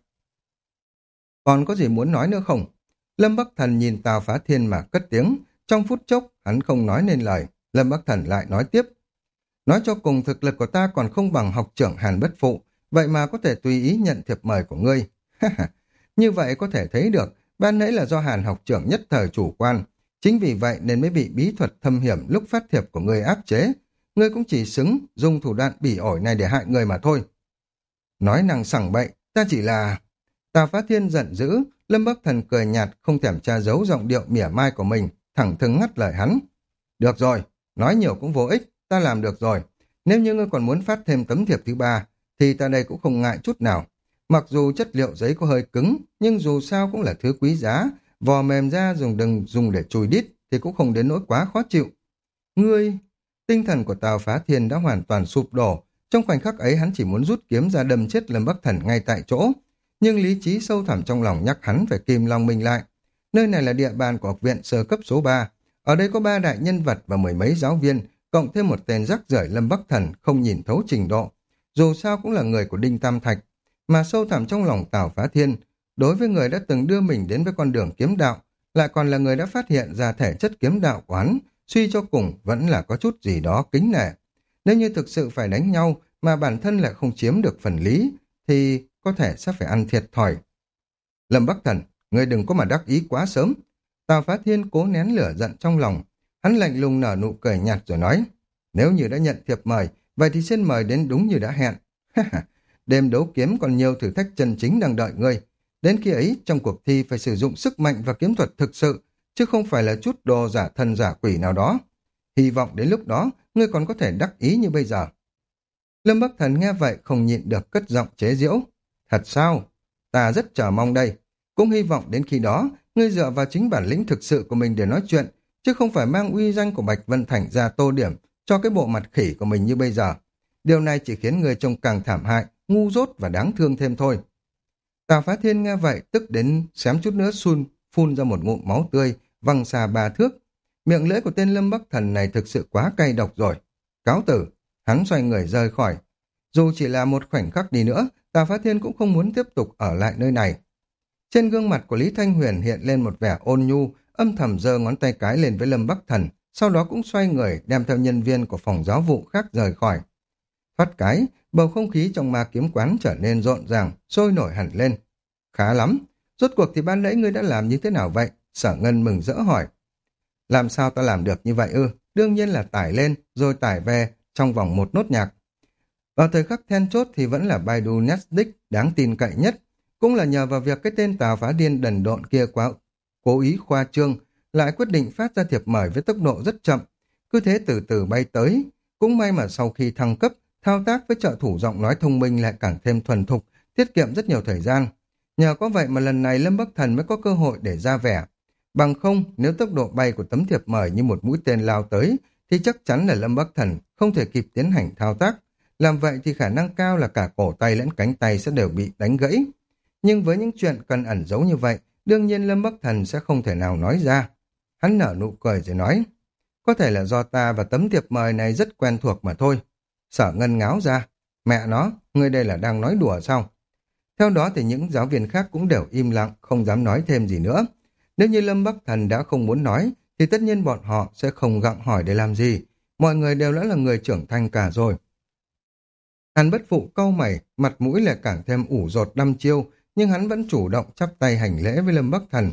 Còn có gì muốn nói nữa không? Lâm Bắc Thần nhìn Tào Phá Thiên mà cất tiếng, trong phút chốc hắn không nói nên lời. Lâm Bắc Thần lại nói tiếp. Nói cho cùng thực lực của ta còn không bằng học trưởng Hàn Bất Phụ, vậy mà có thể tùy ý nhận thiệp mời của ngươi. Như vậy có thể thấy được, ban nãy là do Hàn học trưởng nhất thời chủ quan. Chính vì vậy nên mới bị bí thuật thâm hiểm lúc phát thiệp của ngươi áp chế. Ngươi cũng chỉ xứng dùng thủ đoạn bỉ ổi này để hại người mà thôi. Nói năng sằng bậy, ta chỉ là... Tào Phá Thiên giận dữ, Lâm Bắc Thần cười nhạt không thèm tra giấu giọng điệu mỉa mai của mình, thẳng thừng ngắt lời hắn. Được rồi, nói nhiều cũng vô ích, ta làm được rồi. Nếu như ngươi còn muốn phát thêm tấm thiệp thứ ba, thì ta đây cũng không ngại chút nào. Mặc dù chất liệu giấy có hơi cứng, nhưng dù sao cũng là thứ quý giá, vò mềm ra dùng đừng dùng để chùi đít thì cũng không đến nỗi quá khó chịu. Ngươi... Tinh thần của Tào Phá Thiên đã hoàn toàn sụp đổ. Trong khoảnh khắc ấy hắn chỉ muốn rút kiếm ra đâm chết Lâm Bắc Thần ngay tại chỗ. nhưng lý trí sâu thẳm trong lòng nhắc hắn phải kìm lòng mình lại. Nơi này là địa bàn của học viện sơ cấp số ba. Ở đây có ba đại nhân vật và mười mấy giáo viên, cộng thêm một tên rắc rưởi Lâm Bắc Thần không nhìn thấu trình độ. Dù sao cũng là người của Đinh Tam Thạch, mà sâu thẳm trong lòng Tào Phá Thiên, đối với người đã từng đưa mình đến với con đường kiếm đạo, lại còn là người đã phát hiện ra thể chất kiếm đạo của hắn, suy cho cùng vẫn là có chút gì đó kính nể. Nếu như thực sự phải đánh nhau mà bản thân lại không chiếm được phần lý, thì có thể sẽ phải ăn thiệt thòi. Lâm Bắc Thần, ngươi đừng có mà đắc ý quá sớm. Tào Phá Thiên cố nén lửa giận trong lòng, hắn lạnh lùng nở nụ cười nhạt rồi nói, nếu như đã nhận thiệp mời, vậy thì xin mời đến đúng như đã hẹn. Đêm đấu kiếm còn nhiều thử thách chân chính đang đợi ngươi. Đến khi ấy, trong cuộc thi phải sử dụng sức mạnh và kiếm thuật thực sự, chứ không phải là chút đồ giả thân giả quỷ nào đó. Hy vọng đến lúc đó, ngươi còn có thể đắc ý như bây giờ. Lâm Bắc Thần nghe vậy không nhịn được cất giọng chế giễu. Thật sao? Ta rất chờ mong đây. Cũng hy vọng đến khi đó, ngươi dựa vào chính bản lĩnh thực sự của mình để nói chuyện, chứ không phải mang uy danh của Bạch Vân Thành ra tô điểm cho cái bộ mặt khỉ của mình như bây giờ. Điều này chỉ khiến người trông càng thảm hại, ngu dốt và đáng thương thêm thôi. Tào Phá Thiên nghe vậy tức đến xém chút nữa xun phun ra một ngụm máu tươi, văng xa ba thước. Miệng lưỡi của tên Lâm Bắc Thần này thực sự quá cay độc rồi. Cáo tử, hắn xoay người rời khỏi. Dù chỉ là một khoảnh khắc đi nữa, Tào Phá Thiên cũng không muốn tiếp tục ở lại nơi này. Trên gương mặt của Lý Thanh Huyền hiện lên một vẻ ôn nhu, âm thầm giơ ngón tay cái lên với Lâm Bắc Thần, sau đó cũng xoay người đem theo nhân viên của phòng giáo vụ khác rời khỏi. Phát cái, bầu không khí trong ma kiếm quán trở nên rộn ràng, sôi nổi hẳn lên. Khá lắm, rốt cuộc thì ban nãy ngươi đã làm như thế nào vậy? Sở Ngân mừng rỡ hỏi. Làm sao ta làm được như vậy ư? Đương nhiên là tải lên, rồi tải về trong vòng một nốt nhạc. Vào thời khắc then chốt thì vẫn là Baidu Netflix đáng tin cậy nhất. Cũng là nhờ vào việc cái tên Tào Phá Điên đần độn kia quá cố ý khoa trương, lại quyết định phát ra thiệp mời với tốc độ rất chậm. Cứ thế từ từ bay tới. Cũng may mà sau khi thăng cấp, thao tác với trợ thủ giọng nói thông minh lại càng thêm thuần thục, tiết kiệm rất nhiều thời gian. Nhờ có vậy mà lần này Lâm Bắc Thần mới có cơ hội để ra vẻ. Bằng không, nếu tốc độ bay của tấm thiệp mời như một mũi tên lao tới, thì chắc chắn là Lâm Bắc Thần không thể kịp tiến hành thao tác. Làm vậy thì khả năng cao là cả cổ tay lẫn cánh tay sẽ đều bị đánh gãy. Nhưng với những chuyện cần ẩn giấu như vậy, đương nhiên Lâm Bắc Thần sẽ không thể nào nói ra. Hắn nở nụ cười rồi nói, có thể là do ta và tấm thiệp mời này rất quen thuộc mà thôi. Sở Ngân ngáo ra, mẹ nó, ngươi đây là đang nói đùa sao? Theo đó thì những giáo viên khác cũng đều im lặng, không dám nói thêm gì nữa. Nếu như Lâm Bắc Thần đã không muốn nói, thì tất nhiên bọn họ sẽ không gặng hỏi để làm gì. Mọi người đều đã là người trưởng thành cả rồi. Hàn Bất Phụ cau mày, mặt mũi lại càng thêm ủ rột đăm chiêu, nhưng hắn vẫn chủ động chắp tay hành lễ với Lâm Bắc Thần.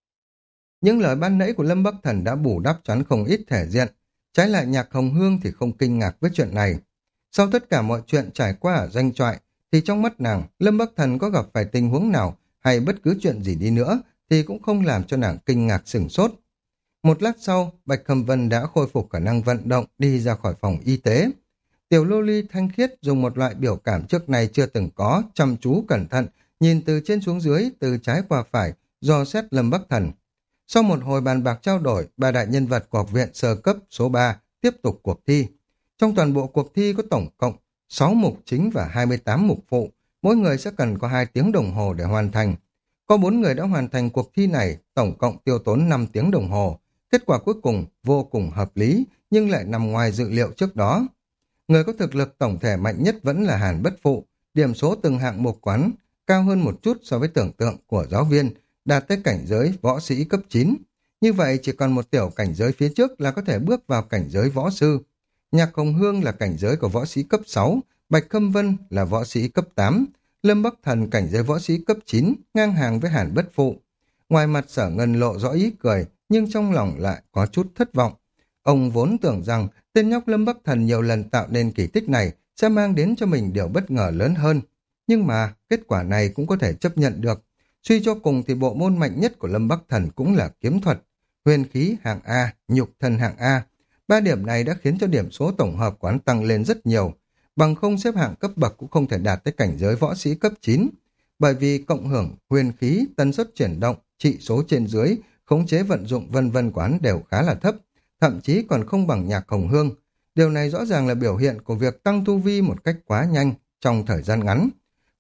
Những lời ban nãy của Lâm Bắc Thần đã bù đắp cho hắn không ít thể diện. Trái lại Nhạc Hồng Hương thì không kinh ngạc với chuyện này. Sau tất cả mọi chuyện trải qua ở doanh trại, thì trong mắt nàng, Lâm Bắc Thần có gặp phải tình huống nào hay bất cứ chuyện gì đi nữa, thì cũng không làm cho nàng kinh ngạc sửng sốt. Một lát sau, Bạch Khâm Vân đã khôi phục khả năng vận động đi ra khỏi phòng y tế. Tiểu lô ly thanh khiết dùng một loại biểu cảm trước này chưa từng có, chăm chú cẩn thận, nhìn từ trên xuống dưới, từ trái qua phải, dò xét Lâm Bắc Thần. Sau một hồi bàn bạc trao đổi, ba đại nhân vật của học viện sơ cấp số ba tiếp tục cuộc thi. Trong toàn bộ cuộc thi có tổng cộng sáu mục chính và hai mươi tám mục phụ, mỗi người sẽ cần có hai tiếng đồng hồ để hoàn thành. Có bốn người đã hoàn thành cuộc thi này, tổng cộng tiêu tốn năm tiếng đồng hồ. Kết quả cuối cùng vô cùng hợp lý, nhưng lại nằm ngoài dự liệu trước đó. Người có thực lực tổng thể mạnh nhất vẫn là Hàn Bất Phụ, điểm số từng hạng mục quán cao hơn một chút so với tưởng tượng của giáo viên, đạt tới cảnh giới võ sĩ cấp chín. Như vậy chỉ còn một tiểu cảnh giới phía trước là có thể bước vào cảnh giới võ sư. Nhạc Hồng Hương là cảnh giới của võ sĩ cấp sáu, Bạch Khâm Vân là võ sĩ cấp tám, Lâm Bắc Thần cảnh giới võ sĩ cấp chín, ngang hàng với Hàn Bất Phụ. Ngoài mặt Sở Ngân lộ rõ ý cười, nhưng trong lòng lại có chút thất vọng. Ông vốn tưởng rằng tên nhóc Lâm Bắc Thần nhiều lần tạo nên kỳ tích này sẽ mang đến cho mình điều bất ngờ lớn hơn. Nhưng mà kết quả này cũng có thể chấp nhận được. Suy cho cùng thì bộ môn mạnh nhất của Lâm Bắc Thần cũng là kiếm thuật. Huyền khí hạng A, nhục thần hạng A. Ba điểm này đã khiến cho điểm số tổng hợp quán tăng lên rất nhiều. Bằng không xếp hạng cấp bậc cũng không thể đạt tới cảnh giới võ sĩ cấp chín. Bởi vì cộng hưởng, huyền khí, tần suất chuyển động, trị số trên dưới, khống chế vận dụng vân vân quán đều khá là thấp. Thậm chí còn không bằng Nhạc Hồng Hương. Điều này rõ ràng là biểu hiện của việc tăng tu vi một cách quá nhanh trong thời gian ngắn.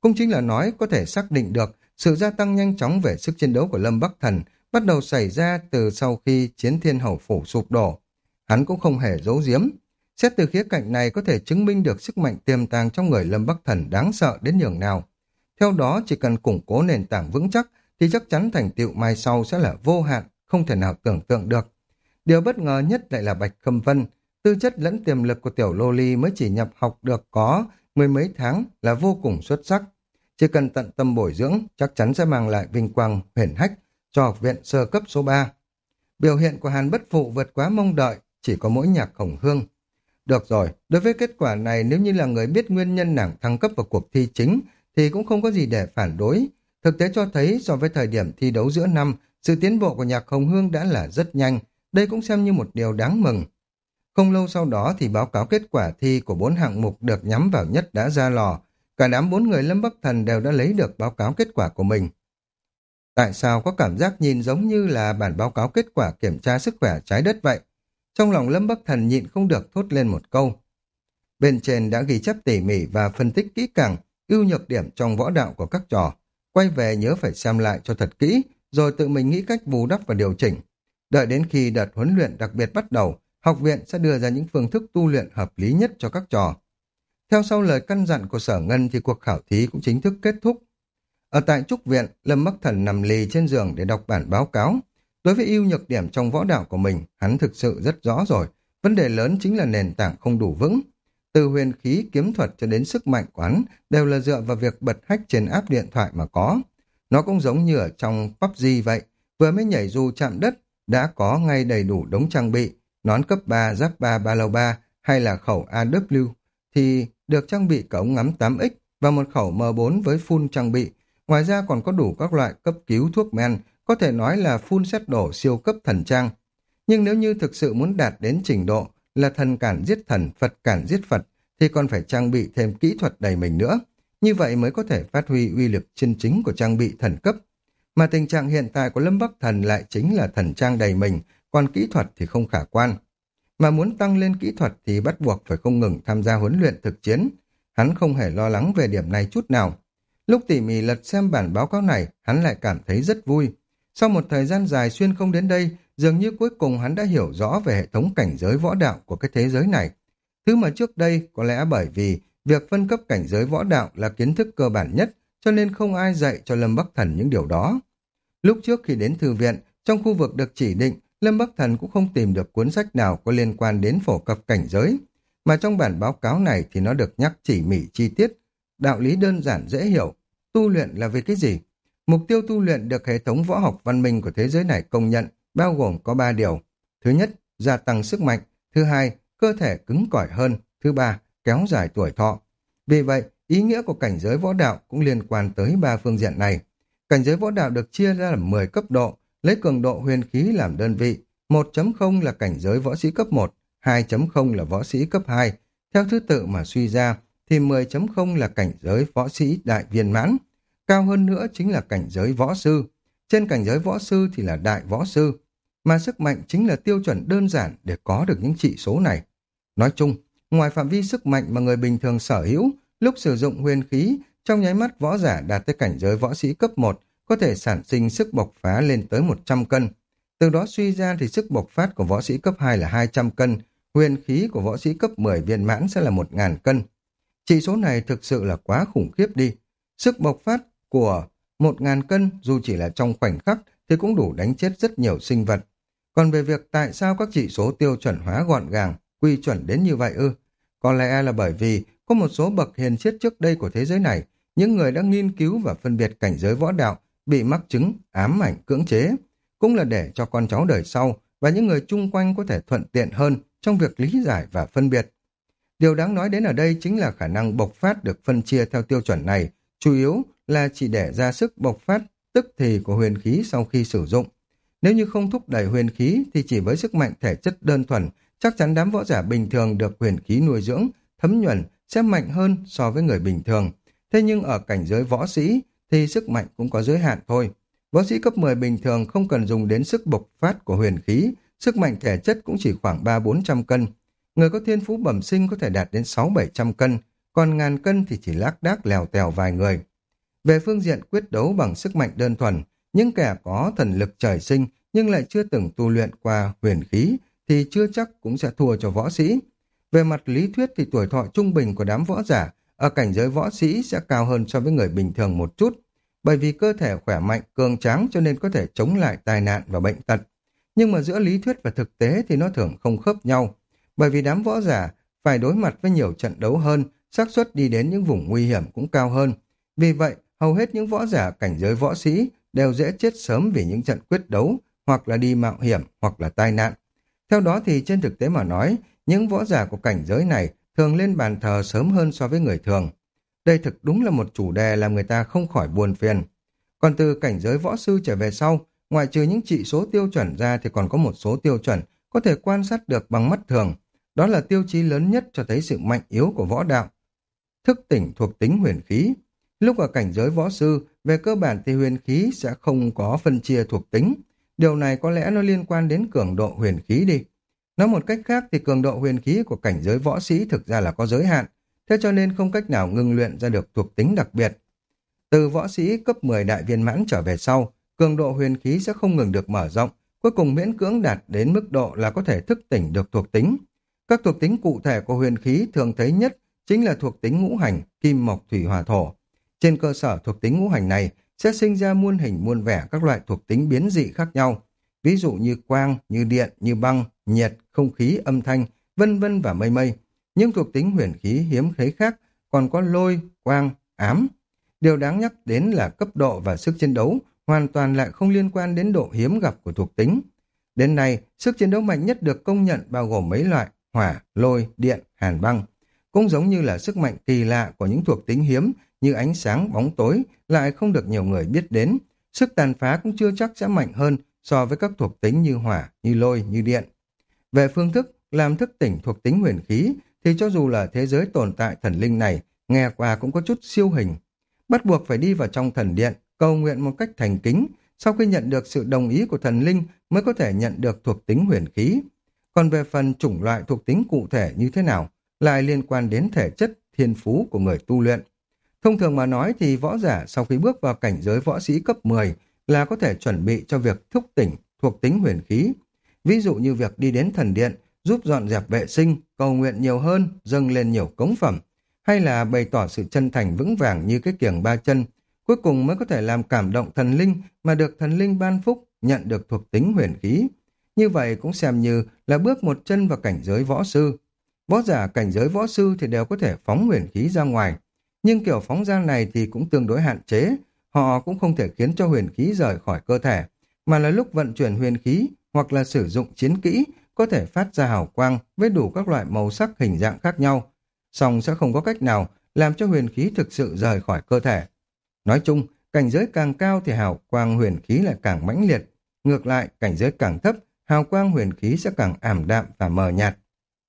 Cũng chính là nói có thể xác định được sự gia tăng nhanh chóng về sức chiến đấu của Lâm Bắc Thần bắt đầu xảy ra từ sau khi chiến thiên hầu phủ sụp đổ. Hắn cũng không hề giấu giếm. Xét từ khía cạnh này có thể chứng minh được sức mạnh tiềm tàng trong người Lâm Bắc Thần đáng sợ đến nhường nào. Theo đó chỉ cần củng cố nền tảng vững chắc thì chắc chắn thành tựu mai sau sẽ là vô hạn, không thể nào tưởng tượng được. Điều bất ngờ nhất lại là Bạch Khâm Vân, tư chất lẫn tiềm lực của tiểu lô ly mới chỉ nhập học được có mười mấy tháng là vô cùng xuất sắc. Chỉ cần tận tâm bồi dưỡng chắc chắn sẽ mang lại vinh quang huyền hách cho học viện sơ cấp số ba. Biểu hiện của Hàn Bất Phụ vượt quá mong đợi, chỉ có mỗi Nhạc Hồng Hương. Được rồi, đối với kết quả này nếu như là người biết nguyên nhân nàng thăng cấp vào cuộc thi chính thì cũng không có gì để phản đối. Thực tế cho thấy so với thời điểm thi đấu giữa năm, sự tiến bộ của Nhạc Hồng Hương đã là rất nhanh, đây cũng xem như một điều đáng mừng. Không lâu sau đó thì báo cáo kết quả thi của bốn hạng mục được nhắm vào nhất đã ra lò. Cả đám bốn người Lâm Bắc Thần đều đã lấy được báo cáo kết quả của mình. Tại sao có cảm giác nhìn giống như là bản báo cáo kết quả kiểm tra sức khỏe trái đất vậy? Trong lòng Lâm Bắc Thần nhịn không được thốt lên một câu. Bên trên đã ghi chép tỉ mỉ và phân tích kỹ càng ưu nhược điểm trong võ đạo của các trò. Quay về nhớ phải xem lại cho thật kỹ, rồi tự mình nghĩ cách bù đắp và điều chỉnh. Đợi đến khi đợt huấn luyện đặc biệt bắt đầu, học viện sẽ đưa ra những phương thức tu luyện hợp lý nhất cho các trò. Theo sau lời căn dặn của Sở Ngân thì cuộc khảo thí cũng chính thức kết thúc. Ở tại Trúc Viện, Lâm Bắc Thần nằm lì trên giường để đọc bản báo cáo. Đối với ưu nhược điểm trong võ đạo của mình, hắn thực sự rất rõ rồi. Vấn đề lớn chính là nền tảng không đủ vững. Từ huyền khí, kiếm thuật cho đến sức mạnh của hắn đều là dựa vào việc bật hack trên app điện thoại mà có. Nó cũng giống như ở trong pê u bê giê vậy, vừa mới nhảy dù chạm đất, đã có ngay đầy đủ đống trang bị, nón cấp ba, giáp ba, ba lô ba hay là khẩu a vê kép thì được trang bị cả ống ngắm tám ích và một khẩu em bốn với full trang bị. Ngoài ra còn có đủ các loại cấp cứu thuốc men, có thể nói là full set đổ siêu cấp thần trang. Nhưng nếu như thực sự muốn đạt đến trình độ là thần cản giết thần, Phật cản giết Phật, thì còn phải trang bị thêm kỹ thuật đầy mình nữa. Như vậy mới có thể phát huy uy lực chân chính của trang bị thần cấp. Mà tình trạng hiện tại của Lâm Bắc Thần lại chính là thần trang đầy mình, còn kỹ thuật thì không khả quan. Mà muốn tăng lên kỹ thuật thì bắt buộc phải không ngừng tham gia huấn luyện thực chiến. Hắn không hề lo lắng về điểm này chút nào. Lúc tỉ mỉ lật xem bản báo cáo này, hắn lại cảm thấy rất vui. Sau một thời gian dài xuyên không đến đây, dường như cuối cùng hắn đã hiểu rõ về hệ thống cảnh giới võ đạo của cái thế giới này. Thứ mà trước đây có lẽ bởi vì việc phân cấp cảnh giới võ đạo là kiến thức cơ bản nhất, cho nên không ai dạy cho Lâm Bắc Thần những điều đó. Lúc trước khi đến thư viện, trong khu vực được chỉ định, Lâm Bắc Thần cũng không tìm được cuốn sách nào có liên quan đến phổ cập cảnh giới. Mà trong bản báo cáo này thì nó được nhắc tỉ mỉ chi tiết, đạo lý đơn giản dễ hiểu. Tu luyện là vì cái gì? Mục tiêu tu luyện được hệ thống võ học văn minh của thế giới này công nhận, bao gồm có ba điều. Thứ nhất, gia tăng sức mạnh. Thứ hai, cơ thể cứng cỏi hơn. Thứ ba, kéo dài tuổi thọ. Vì vậy, ý nghĩa của cảnh giới võ đạo cũng liên quan tới ba phương diện này. Cảnh giới võ đạo được chia ra làm mười cấp độ, lấy cường độ huyền khí làm đơn vị. một chấm không là cảnh giới võ sĩ cấp một, hai chấm không là võ sĩ cấp hai. Theo thứ tự mà suy ra, thì mười chấm không là cảnh giới võ sĩ đại viên mãn. Cao hơn nữa chính là cảnh giới võ sư. Trên cảnh giới võ sư thì là đại võ sư. Mà sức mạnh chính là tiêu chuẩn đơn giản để có được những trị số này. Nói chung, ngoài phạm vi sức mạnh mà người bình thường sở hữu, lúc sử dụng huyền khí, trong nháy mắt võ giả đạt tới cảnh giới võ sĩ cấp một có thể sản sinh sức bộc phá lên tới một trăm cân. Từ đó suy ra thì sức bộc phát của võ sĩ cấp hai là hai trăm cân, huyền khí của võ sĩ cấp mười viên mãn sẽ là một nghìn cân. Chỉ số này thực sự là quá khủng khiếp đi. Sức bộc phát của một nghìn cân dù chỉ là trong khoảnh khắc thì cũng đủ đánh chết rất nhiều sinh vật. Còn về việc tại sao các chỉ số tiêu chuẩn hóa gọn gàng, quy chuẩn đến như vậy ư? Có lẽ là bởi vì có một số bậc hiền triết trước đây của thế giới này, những người đã nghiên cứu và phân biệt cảnh giới võ đạo bị mắc chứng, ám ảnh, cưỡng chế. Cũng là để cho con cháu đời sau và những người chung quanh có thể thuận tiện hơn trong việc lý giải và phân biệt. Điều đáng nói đến ở đây chính là khả năng bộc phát được phân chia theo tiêu chuẩn này, chủ yếu là chỉ để ra sức bộc phát tức thì của huyền khí sau khi sử dụng. Nếu như không thúc đẩy huyền khí thì chỉ với sức mạnh thể chất đơn thuần, chắc chắn đám võ giả bình thường được huyền khí nuôi dưỡng, thấm nhuần sẽ mạnh hơn so với người bình thường. Thế nhưng ở cảnh giới võ sĩ thì sức mạnh cũng có giới hạn thôi. Võ sĩ cấp mười bình thường không cần dùng đến sức bộc phát của huyền khí, sức mạnh thể chất cũng chỉ khoảng ba bốn trăm cân. Người có thiên phú bẩm sinh có thể đạt đến sáu bảy trăm cân, còn ngàn cân thì chỉ lác đác lèo tèo vài người. Về phương diện quyết đấu bằng sức mạnh đơn thuần, những kẻ có thần lực trời sinh nhưng lại chưa từng tu luyện qua huyền khí thì chưa chắc cũng sẽ thua cho võ sĩ. Về mặt lý thuyết thì tuổi thọ trung bình của đám võ giả ở cảnh giới võ sĩ sẽ cao hơn so với người bình thường một chút, bởi vì cơ thể khỏe mạnh, cường tráng cho nên có thể chống lại tai nạn và bệnh tật. Nhưng mà giữa lý thuyết và thực tế thì nó thường không khớp nhau, bởi vì đám võ giả phải đối mặt với nhiều trận đấu hơn, xác suất đi đến những vùng nguy hiểm cũng cao hơn. Vì vậy, hầu hết những võ giả cảnh giới võ sĩ đều dễ chết sớm vì những trận quyết đấu, hoặc là đi mạo hiểm, hoặc là tai nạn. Theo đó thì trên thực tế mà nói, những võ giả của cảnh giới này thường lên bàn thờ sớm hơn so với người thường. Đây thực đúng là một chủ đề làm người ta không khỏi buồn phiền. Còn từ cảnh giới võ sư trở về sau, ngoại trừ những chỉ số tiêu chuẩn ra thì còn có một số tiêu chuẩn có thể quan sát được bằng mắt thường. Đó là tiêu chí lớn nhất cho thấy sự mạnh yếu của võ đạo. Thức tỉnh thuộc tính huyền khí. Lúc ở cảnh giới võ sư, về cơ bản thì huyền khí sẽ không có phân chia thuộc tính. Điều này có lẽ nó liên quan đến cường độ huyền khí đi. Nói một cách khác thì cường độ huyền khí của cảnh giới võ sĩ thực ra là có giới hạn, thế cho nên không cách nào ngưng luyện ra được thuộc tính đặc biệt. Từ võ sĩ cấp mười đại viên mãn trở về sau, cường độ huyền khí sẽ không ngừng được mở rộng, cuối cùng miễn cưỡng đạt đến mức độ là có thể thức tỉnh được thuộc tính. Các thuộc tính cụ thể của huyền khí thường thấy nhất chính là thuộc tính ngũ hành, kim mộc thủy hỏa thổ. Trên cơ sở thuộc tính ngũ hành này sẽ sinh ra muôn hình muôn vẻ các loại thuộc tính biến dị khác nhau, ví dụ như quang, như điện, như băng, nhiệt, không khí, âm thanh, vân vân và mây mây. Những thuộc tính huyền khí hiếm thấy khác còn có lôi, quang, ám. Điều đáng nhắc đến là cấp độ và sức chiến đấu hoàn toàn lại không liên quan đến độ hiếm gặp của thuộc tính. Đến nay, sức chiến đấu mạnh nhất được công nhận bao gồm mấy loại hỏa, lôi, điện, hàn băng. Cũng giống như là sức mạnh kỳ lạ của những thuộc tính hiếm như ánh sáng, bóng tối lại không được nhiều người biết đến. Sức tàn phá cũng chưa chắc sẽ mạnh hơn so với các thuộc tính như hỏa, như lôi, như điện. Về phương thức làm thức tỉnh thuộc tính huyền khí thì cho dù là thế giới tồn tại thần linh này, nghe qua cũng có chút siêu hình. Bắt buộc phải đi vào trong thần điện, cầu nguyện một cách thành kính, sau khi nhận được sự đồng ý của thần linh mới có thể nhận được thuộc tính huyền khí. Còn về phần chủng loại thuộc tính cụ thể như thế nào, lại liên quan đến thể chất, thiên phú của người tu luyện. Thông thường mà nói thì võ giả sau khi bước vào cảnh giới võ sĩ cấp mười là có thể chuẩn bị cho việc thúc tỉnh thuộc tính huyền khí. Ví dụ như việc đi đến thần điện, giúp dọn dẹp vệ sinh, cầu nguyện nhiều hơn, dâng lên nhiều cống phẩm, hay là bày tỏ sự chân thành vững vàng như cái kiềng ba chân, cuối cùng mới có thể làm cảm động thần linh mà được thần linh ban phúc, nhận được thuộc tính huyền khí. Như vậy cũng xem như là bước một chân vào cảnh giới võ sư. Võ giả cảnh giới võ sư thì đều có thể phóng huyền khí ra ngoài, nhưng kiểu phóng ra này thì cũng tương đối hạn chế, họ cũng không thể khiến cho huyền khí rời khỏi cơ thể, mà là lúc vận chuyển huyền khí hoặc là sử dụng chiến kỹ có thể phát ra hào quang với đủ các loại màu sắc hình dạng khác nhau, song sẽ không có cách nào làm cho huyền khí thực sự rời khỏi cơ thể. Nói chung, cảnh giới càng cao thì hào quang huyền khí lại càng mãnh liệt, ngược lại cảnh giới càng thấp, hào quang huyền khí sẽ càng ảm đạm và mờ nhạt.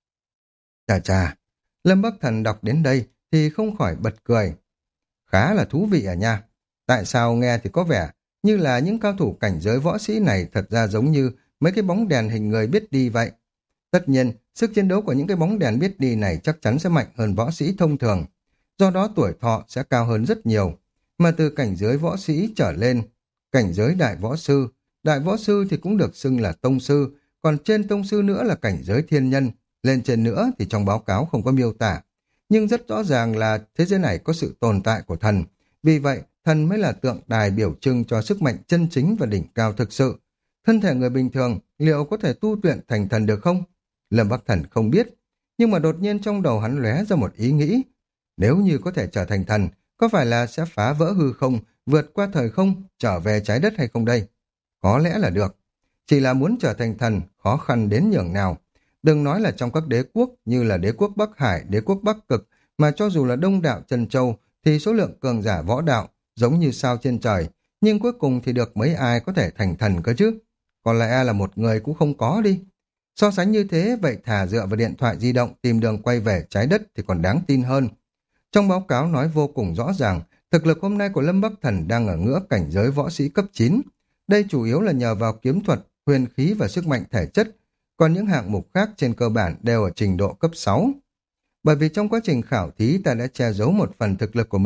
Chà chà, Lâm Bắc Thần đọc đến đây thì không khỏi bật cười. Khá là thú vị à nha. Tại sao nghe thì có vẻ như là những cao thủ cảnh giới võ sĩ này thật ra giống như mấy cái bóng đèn hình người biết đi vậy. Tất nhiên, sức chiến đấu của những cái bóng đèn biết đi này chắc chắn sẽ mạnh hơn võ sĩ thông thường. Do đó tuổi thọ sẽ cao hơn rất nhiều. Mà từ cảnh giới võ sĩ trở lên, cảnh giới đại võ sư, đại võ sư thì cũng được xưng là tông sư, còn trên tông sư nữa là cảnh giới thiên nhân, lên trên nữa thì trong báo cáo không có miêu tả. Nhưng rất rõ ràng là thế giới này có sự tồn tại của thần. Vì vậy, thần mới là tượng đài biểu trưng cho sức mạnh chân chính và đỉnh cao thực sự. Thân thể người bình thường liệu có thể tu luyện thành thần được không? Lâm Bắc Thần không biết. Nhưng mà đột nhiên trong đầu hắn lóe ra một ý nghĩ. Nếu như có thể trở thành thần, có phải là sẽ phá vỡ hư không, vượt qua thời không, trở về trái đất hay không đây? Có lẽ là được. Chỉ là muốn trở thành thần, khó khăn đến nhường nào. Đừng nói là trong các đế quốc như là đế quốc Bắc Hải, đế quốc Bắc Cực, mà cho dù là Đông Đạo Trần Châu thì số lượng cường giả võ đạo giống như sao trên trời, nhưng cuối cùng thì được mấy ai có thể thành thần cơ chứ? Có lẽ là một người cũng không có đi. So sánh như thế, vậy thà dựa vào điện thoại di động tìm đường quay về trái đất thì còn đáng tin hơn. Trong báo cáo nói vô cùng rõ ràng, thực lực hôm nay của Lâm Bắc Thần đang ở ngưỡng cảnh giới võ sĩ cấp chín. Đây chủ yếu là nhờ vào kiếm thuật, huyền khí và sức mạnh thể chất, còn những hạng mục khác trên cơ bản đều ở trình độ cấp sáu. Bởi vì trong quá trình khảo thí ta đã che giấu một phần thực lực của mình,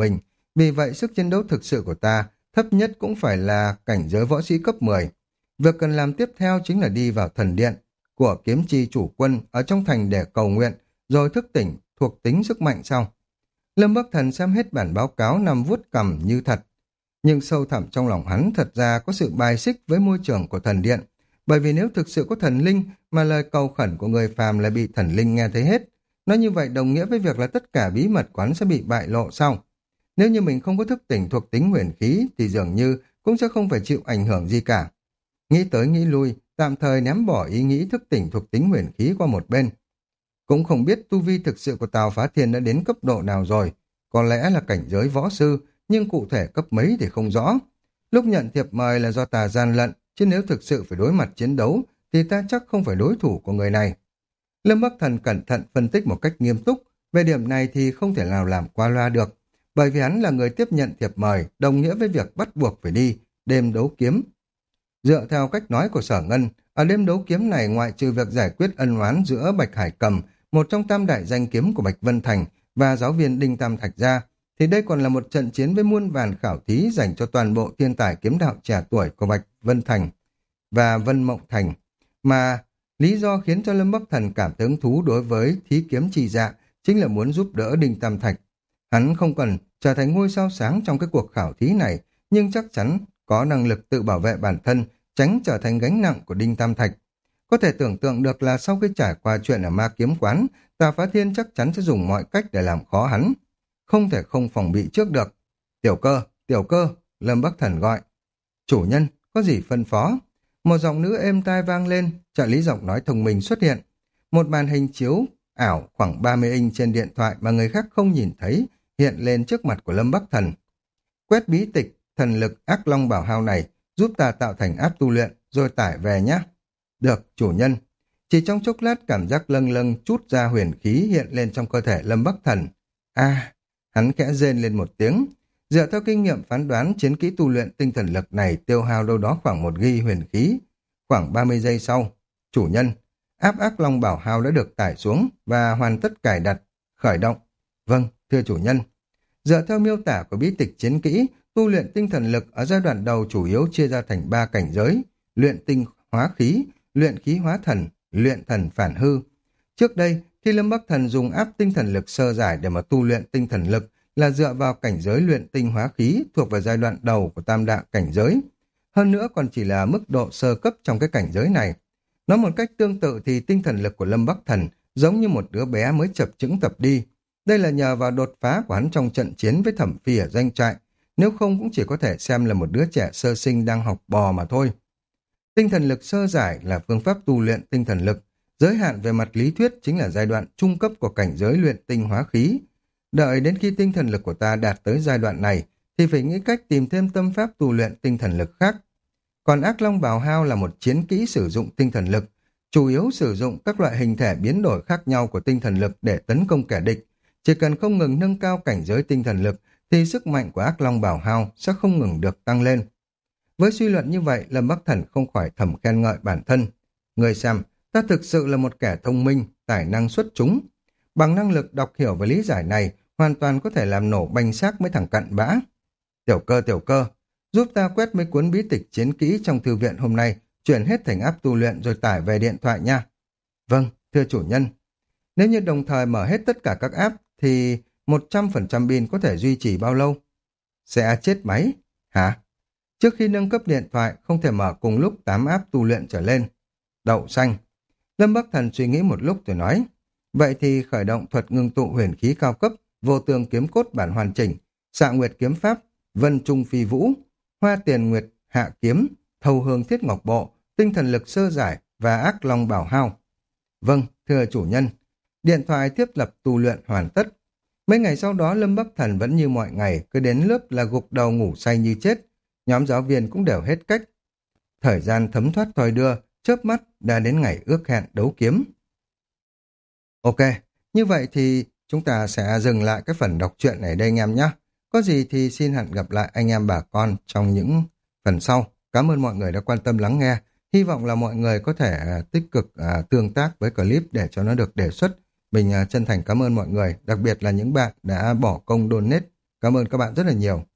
Vì vậy sức chiến đấu thực sự của ta thấp nhất cũng phải là cảnh giới võ sĩ cấp mười. Việc cần làm tiếp theo chính là đi vào thần điện của kiếm chi chủ quân ở trong thành để cầu nguyện, rồi thức tỉnh thuộc tính sức mạnh sau. Lâm Bắc Thần xem hết bản báo cáo nằm vuốt cằm như thật. Nhưng sâu thẳm trong lòng hắn thật ra có sự bài xích với môi trường của thần điện. Bởi vì nếu thực sự có thần linh mà lời cầu khẩn của người phàm lại bị thần linh nghe thấy hết, nói như vậy đồng nghĩa với việc là tất cả bí mật quán sẽ bị bại lộ sau. Nếu như mình không có thức tỉnh thuộc tính huyền khí thì dường như cũng sẽ không phải chịu ảnh hưởng gì cả. Nghĩ tới nghĩ lui, tạm thời ném bỏ ý nghĩ thức tỉnh thuộc tính huyền khí qua một bên. Cũng không biết tu vi thực sự của Tào Phá Thiên đã đến cấp độ nào rồi. Có lẽ là cảnh giới võ sư, nhưng cụ thể cấp mấy thì không rõ. Lúc nhận thiệp mời là do ta gian lận, chứ nếu thực sự phải đối mặt chiến đấu, thì ta chắc không phải đối thủ của người này. Lâm Bắc Thần cẩn thận phân tích một cách nghiêm túc, về điểm này thì không thể nào làm qua loa được, bởi vì hắn là người tiếp nhận thiệp mời, đồng nghĩa với việc bắt buộc phải đi, đêm đấu kiếm. Dựa theo cách nói của Sở Ngân, ở đêm đấu kiếm này ngoại trừ việc giải quyết ân oán giữa Bạch Hải Cầm, một trong tam đại danh kiếm của Bạch Vân Thành, và giáo viên Đinh Tam Thạch ra, thì đây còn là một trận chiến với muôn vàn khảo thí dành cho toàn bộ thiên tài kiếm đạo trẻ tuổi của Bạch Vân Thành và Vân Mộng Thành, mà lý do khiến cho Lâm Bắc Thần cảm thấy hứng thú đối với thí kiếm trì dạ chính là muốn giúp đỡ Đinh Tam Thạch. Hắn không cần trở thành ngôi sao sáng trong cái cuộc khảo thí này, nhưng chắc chắn có năng lực tự bảo vệ bản thân, tránh trở thành gánh nặng của Đinh Tam Thạch. Có thể tưởng tượng được là sau khi trải qua chuyện ở ma kiếm quán, Tà Phá Thiên chắc chắn sẽ dùng mọi cách để làm khó hắn. Không thể không phòng bị trước được. Tiểu cơ, tiểu cơ, Lâm Bắc Thần gọi. Chủ nhân, có gì phân phó? Một giọng nữ êm tai vang lên, trợ lý giọng nói thông minh xuất hiện. Một màn hình chiếu ảo khoảng ba mươi inch trên điện thoại mà người khác không nhìn thấy hiện lên trước mặt của Lâm Bắc Thần. Quét bí tịch, thần lực ác long bảo hao này, giúp ta tạo thành áp tu luyện, rồi tải về nhé. Được, chủ nhân. Chỉ trong chốc lát cảm giác lâng lâng chút ra huyền khí hiện lên trong cơ thể Lâm Bắc Thần. A, hắn khẽ rên lên một tiếng. Dựa theo kinh nghiệm phán đoán, chiến kỹ tu luyện tinh thần lực này tiêu hao đâu đó khoảng một ghi huyền khí. Khoảng ba mươi giây sau, chủ nhân, áp ác long bảo hao đã được tải xuống và hoàn tất cài đặt, khởi động. Vâng, thưa chủ nhân. Dựa theo miêu tả của bí tịch chiến kỹ, tu luyện tinh thần lực ở giai đoạn đầu chủ yếu chia ra thành ba cảnh giới: luyện tinh hóa khí, luyện khí hóa thần, luyện thần phản hư. Trước đây, khi Lâm Bắc Thần dùng áp tinh thần lực sơ giải để mà tu luyện tinh thần lực là dựa vào cảnh giới luyện tinh hóa khí thuộc vào giai đoạn đầu của tam đạo cảnh giới. Hơn nữa còn chỉ là mức độ sơ cấp trong cái cảnh giới này. Nói một cách tương tự thì tinh thần lực của Lâm Bắc Thần giống như một đứa bé mới chập chững tập đi. Đây là nhờ vào đột phá của hắn trong trận chiến với Thẩm Phi ở doanh trại, nếu không cũng chỉ có thể xem là một đứa trẻ sơ sinh đang học bò mà thôi. Tinh thần lực sơ giải là phương pháp tu luyện tinh thần lực, giới hạn về mặt lý thuyết chính là giai đoạn trung cấp của cảnh giới luyện tinh hóa khí. Đợi đến khi tinh thần lực của ta đạt tới giai đoạn này, thì phải nghĩ cách tìm thêm tâm pháp tu luyện tinh thần lực khác. Còn ác long bào hao là một chiến kỹ sử dụng tinh thần lực, chủ yếu sử dụng các loại hình thể biến đổi khác nhau của tinh thần lực để tấn công kẻ địch. Chỉ cần không ngừng nâng cao cảnh giới tinh thần lực, thì sức mạnh của ác long bảo hao sẽ không ngừng được tăng lên. Với suy luận như vậy, Lâm Bắc Thần không khỏi thầm khen ngợi bản thân. Người xem, ta thực sự là một kẻ thông minh, tài năng xuất chúng. Bằng năng lực đọc hiểu và lý giải này, hoàn toàn có thể làm nổ banh xác mấy thằng cặn bã. Tiểu cơ tiểu cơ, giúp ta quét mấy cuốn bí tịch chiến kỹ trong thư viện hôm nay, chuyển hết thành app tu luyện rồi tải về điện thoại nha. Vâng, thưa chủ nhân. Nếu như đồng thời mở hết tất cả các app, thì một trăm phần trăm pin có thể duy trì bao lâu? Sẽ chết máy. Hả? Trước khi nâng cấp điện thoại, không thể mở cùng lúc tám app tu luyện trở lên. Đậu xanh. Lâm Bắc Thần suy nghĩ một lúc rồi nói. Vậy thì khởi động thuật ngưng tụ huyền khí cao cấp, vô tường kiếm cốt bản hoàn chỉnh, xạ nguyệt kiếm pháp, vân trung phi vũ, hoa tiền nguyệt hạ kiếm, thầu hương thiết ngọc bộ, tinh thần lực sơ giải và ác long bảo hao. Vâng, thưa chủ nhân. Điện thoại thiết lập tu luyện hoàn tất. Mấy ngày sau đó Lâm Bắc Thần vẫn như mọi ngày, cứ đến lớp là gục đầu ngủ say như chết. Nhóm giáo viên cũng đều hết cách. Thời gian thấm thoát thoi đưa, chớp mắt đã đến ngày ước hẹn đấu kiếm. Ok, như vậy thì chúng ta sẽ dừng lại cái phần đọc truyện này đây anh em nhé. Có gì thì xin hẹn gặp lại anh em bà con trong những phần sau. Cảm ơn mọi người đã quan tâm lắng nghe. Hy vọng là mọi người có thể à, tích cực à, tương tác với clip để cho nó được đề xuất. Mình à, chân thành cảm ơn mọi người, đặc biệt là những bạn đã bỏ công donate Cảm ơn các bạn rất là nhiều.